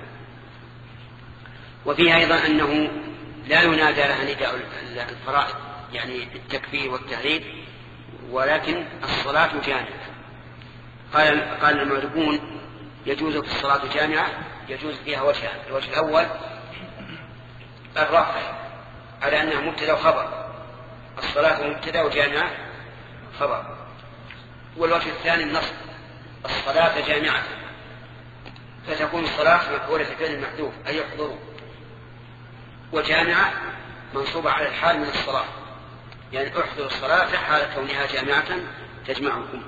وفيه أيضا أنه لا ينادى لها نداء الفرائض يعني التكبير والتهليل، ولكن الصلاة جامعة. قال قال المعربون: يجوز في الصلاة جامعة، يجوز فيها وجهان: الوجه الأول الرفع على أنها مبتدأ وخبر، الصلاة مبتدأ وجامعة خبر. والوجه الثاني النصب: الصلاة جامعة، فتكون الصلاة مفعولة في فعل المحذوف أي يحضروا، وجامعة منصوبة على الحال من الصلاة، يعني احضروا الصلاة حال كونها جامعة تجمعكم.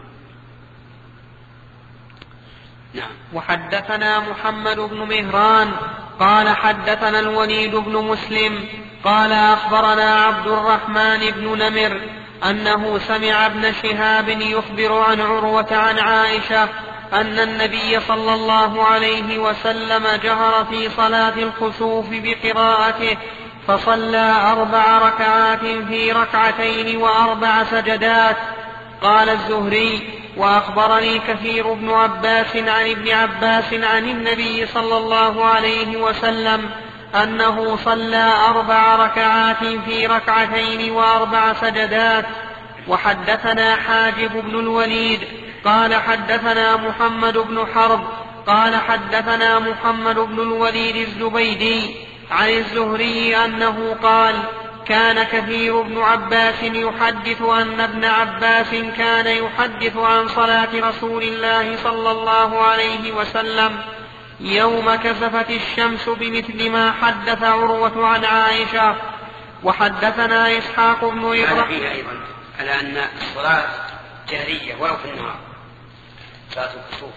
نعم. وحدثنا محمد بن مهران قال حدثنا الوليد بن مسلم قال أخبرنا عبد الرحمن بن نمر أنه سمع ابن شهاب يخبر عن عروة عن عائشة أن النبي صلى الله عليه وسلم جهر في صلاة الخسوف بقراءته، فصلى أربع ركعات في ركعتين وأربع سجدات. قال الزهري: وأخبرني كثير بن عباس عن ابن عباس عن النبي صلى الله عليه وسلم أنه صلى أربع ركعات في ركعتين وأربع سجدات. وحدثنا حاجب بن الوليد قال حدثنا محمد بن حرب قال حدثنا محمد بن الوليد الزبيدي عن الزهري أنه قال: كان كثير بن عباس يحدث أن ابن عباس كان يحدث عن صلاة رسول الله صلى الله عليه وسلم يوم كسفت الشمس بمثل ما حدث عروة عن عائشة. وحدثنا إسحاق بن إبراهيم فيها أيضا على أن الصلاة جهرية ولو في النهار، صلاة الكسوف.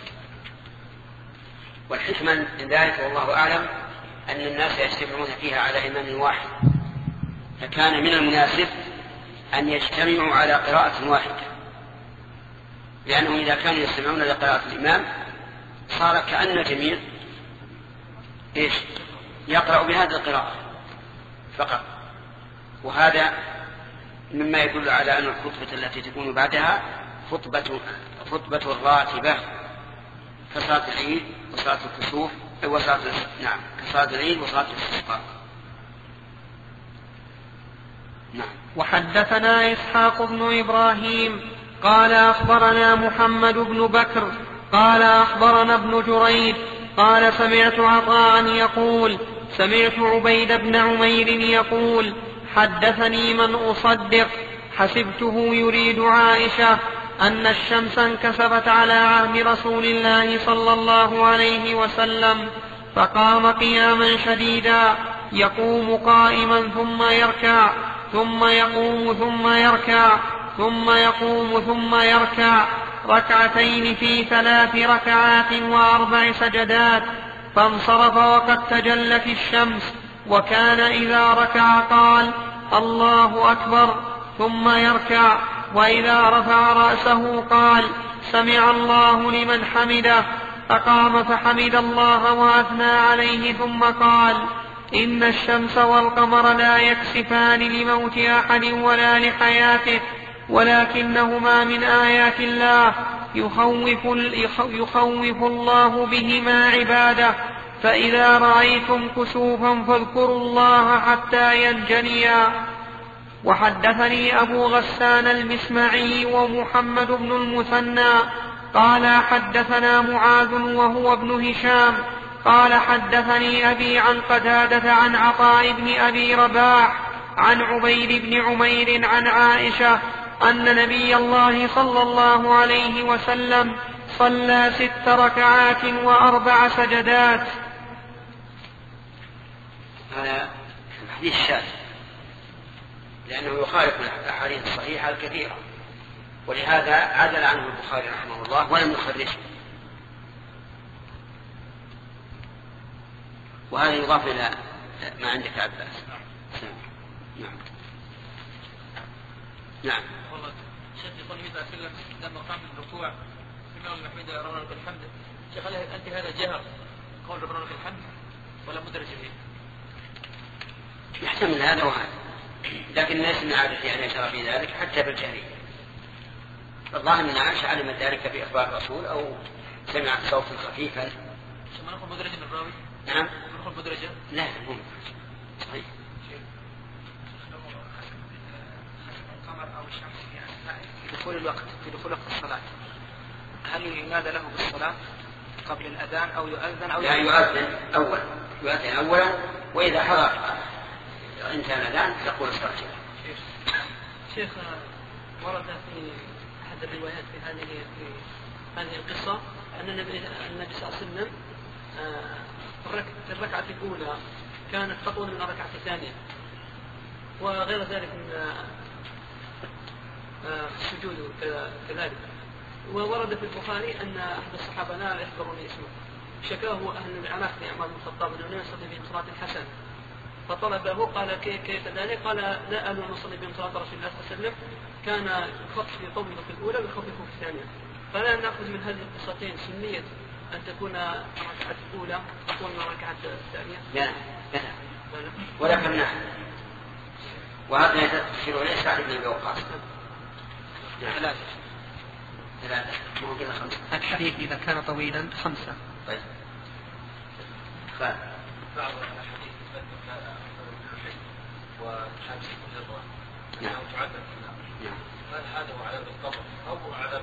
والحكمة من ذلك والله أعلم أن الناس يجتمعون فيها على إمام واحد، فكان من المناسب أن يجتمعوا على قراءة واحدة، لأنهم إذا كانوا يستمعون لقراءة الإمام صار كأن الجميع إيش يقرأ بهذه القراءة فقط. وهذا مما يدل على أن الخطبة التي تكون بعدها خطبة خطبة راتبة كصلاة العيد وصلاة الكسوف وصلاة نعم كصلاة العيد وصلاة الاستسقاء. نعم. وحدثنا إسحاق بن إبراهيم قال أخبرنا محمد بن بكر قال أخبرنا ابن جريج قال سمعت عطاء يقول سمعت عبيد بن عمير يقول: حدثني من أصدق حسبته يريد عائشة أن الشمس انكسفت على عهد رسول الله صلى الله عليه وسلم، فقام قياما شديدا يقوم قائما ثم يركع ثم يقوم ثم يركع ثم يقوم ثم يركع ركعتين في ثلاث ركعات وأربع سجدات، فانصرف وقد تجلت الشمس، وكان إذا ركع قال: الله أكبر، ثم يركع، وإذا رفع رأسه قال: سمع الله لمن حمده، فقام فحمد الله وأثنى عليه ثم قال: إن الشمس والقمر لا يكسفان لموت أحد ولا لحياته ولكنهما من آيات الله يخوف, يخوف الله بهما عباده فإذا رأيتم كسوفا فاذكروا الله حتى ينجليا. وحدثني أبو غسان المسمعي ومحمد بن المثنى قال حدثنا معاذ وهو ابن هشام قال حدثني أبي عن قتادة عن عطاء بن أبي رباح عن عبيد بن عمير عن عائشة أن نبي الله صلى الله عليه وسلم صلى ست ركعات وأربع سجدات. هذا الحديث شاذ لأنه يخالف الأحاديث الصحيحة الكثيرة، ولهذا عدل عنه البخاري رحمه الله ولم يخرجه. وهذا يضاف إلى ما عندك عباس. نعم نعم. والله شيخ يقول إذا سلم لما قام بالركوع إمام محمد ربنا لك الحمد، شيخ هل أنت هذا جهر قول ربنا لك الحمد ولا مدرج فيه؟ يحتمل هذا وهذا، لكن ليس من عادته أن يشرع في ذلك حتى بالجهرية. الظاهر من عائشة علمت ذلك بإخبار الرسول أو سمعت صوتا خفيفا. ثم نقول مدرجا الراوي؟ نعم. نقول مدرجا؟ لا مو مدرج. صحيح. القمر أو الشمس في دخول الوقت في دخول وقت الصلاة، هل ينادى له بالصلاة قبل الأذان أو يؤذن أو لا يؤذن أولا، يؤذن أولا، وإذا حضر انتهى الأذان تقول الصلاة. شيخ ورد في أحد الروايات في هذه في هذه القصة أن النبي النبي صلى الله عليه وسلم في الركعة الأولى كانت تطول من الركعة الثانية، وغير ذلك من السجود كذلك. وورد في البخاري أن أحد الصحابة لا يحضرني اسمه شكاه أهل العراق لعمر بن الخطاب أنه لا يصلي بهم صلاة الحسن، فطلبه قال كيف ذلك؟ قال لا أن نصلي بهم صلاة رسول الله صلى الله عليه وسلم، كان يخفف يطول في الأولى ويخفف في الثانية. فلا نأخذ من هذه القصتين سنية أن تكون الركعة الأولى أطول من الركعة الثانية؟ لا لا ولكن نحن وهذا تشير إليه سعد بن أبي وقاص. ثلاثة ثلاثة مو كذا خمسة. الحديث إذا كان طويلا خمسة. طيب. خالد. بعض الحديث يثبت وشمس الجرة نعم. تعذب في النار. نعم. هل هذا هو عذاب القبر أو عذاب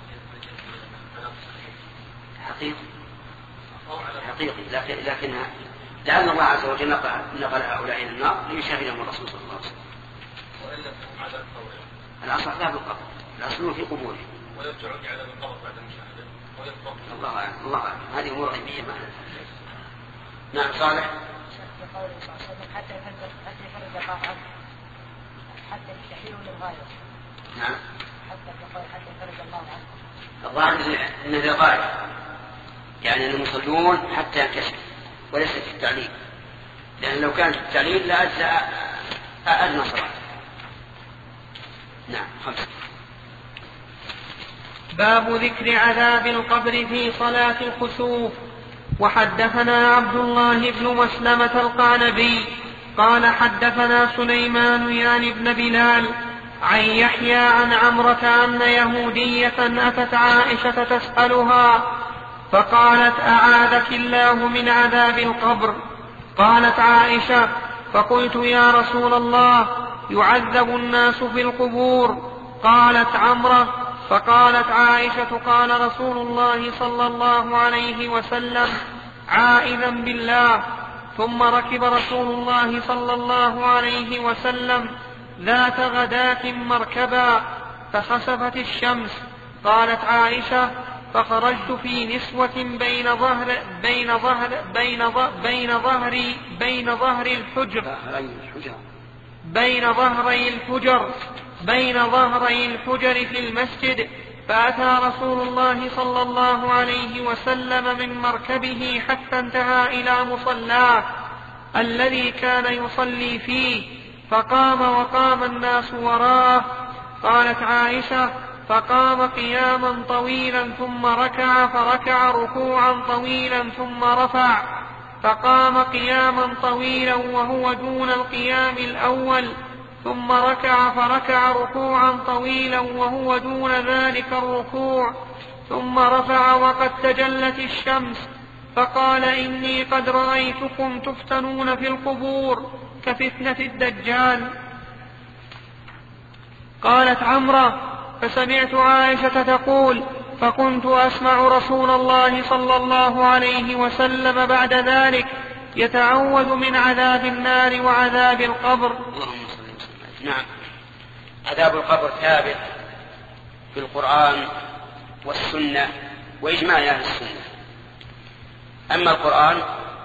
حقيقي حقيقي لكن لكنها لأن الله عز وجل نقل هؤلاء إلى النار ليشاهدهم الرسول صلى الله عليه وسلم. وإلا فهم عذاب قبر. الأصل عذاب القبر، الأصل في قبوره. ويرجعون عذاب القبر بعد المشاهدة ويطلق. الله أعلم الله أعلم هذه أمور غيبية معنا. نعم صالح. قوله صلى الله عليه وسلم حتى يفرج حتى يفرج الله عنه حتى التحليل للغاية. نعم. حتى يقول حتى يفرج الله عنه. الظاهر أنه للغاية، يعني المصلون حتى ينكشف وليس في التعليل، لأن لو كان في التعليل لأجزأ أدنى صلاة. نعم خمسة. باب ذكر عذاب القبر في صلاة الخسوف. وحدثنا عبد الله بن مسلمة القعنبي قال حدثنا سليمان يعني بن بلال عن يحيى عن عمرة أن يهودية أتت عائشة تسألها فقالت أعاذك الله من عذاب القبر. قالت عائشة فقلت يا رسول الله يعذب الناس في القبور. قالت عمرة فقالت عائشة قال رسول الله صلى الله عليه وسلم عائذا بالله. ثم ركب رسول الله صلى الله عليه وسلم ذات غداة مركبا فخسفت الشمس. قالت عائشة فخرجت في نسوة بين ظهر بين ظهر بين ظهر بين ظهري بين ظهر الحجر بين ظهري الحجر بين ظهري الحجر في المسجد، فأتى رسول الله صلى الله عليه وسلم من مركبه حتى انتهى إلى مصلاه الذي كان يصلي فيه، فقام وقام الناس وراءه. قالت عائشة فقام قياما طويلا ثم ركع فركع ركوعا طويلا ثم رفع فقام قياما طويلا وهو دون القيام الأول، ثم ركع فركع ركوعا طويلا وهو دون ذلك الركوع، ثم رفع وقد تجلت الشمس، فقال: إني قد رأيتكم تفتنون في القبور كفتنة الدجال. قالت عمرة: فسمعت عائشة تقول: فكنت أسمع رسول الله صلى الله عليه وسلم بعد ذلك يتعوذ من عذاب النار وعذاب القبر. نعم، عذاب القبر ثابت في القرآن والسنة وإجماع أهل السنة. أما القرآن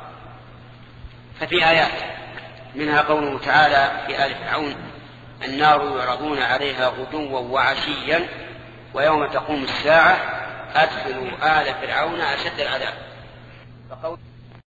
ففي آيات، منها قوله تعالى في آل فرعون: النار يعرضون عليها غدوا وعشيا ويوم تقوم الساعة أدخلوا آل فرعون أشد العذاب.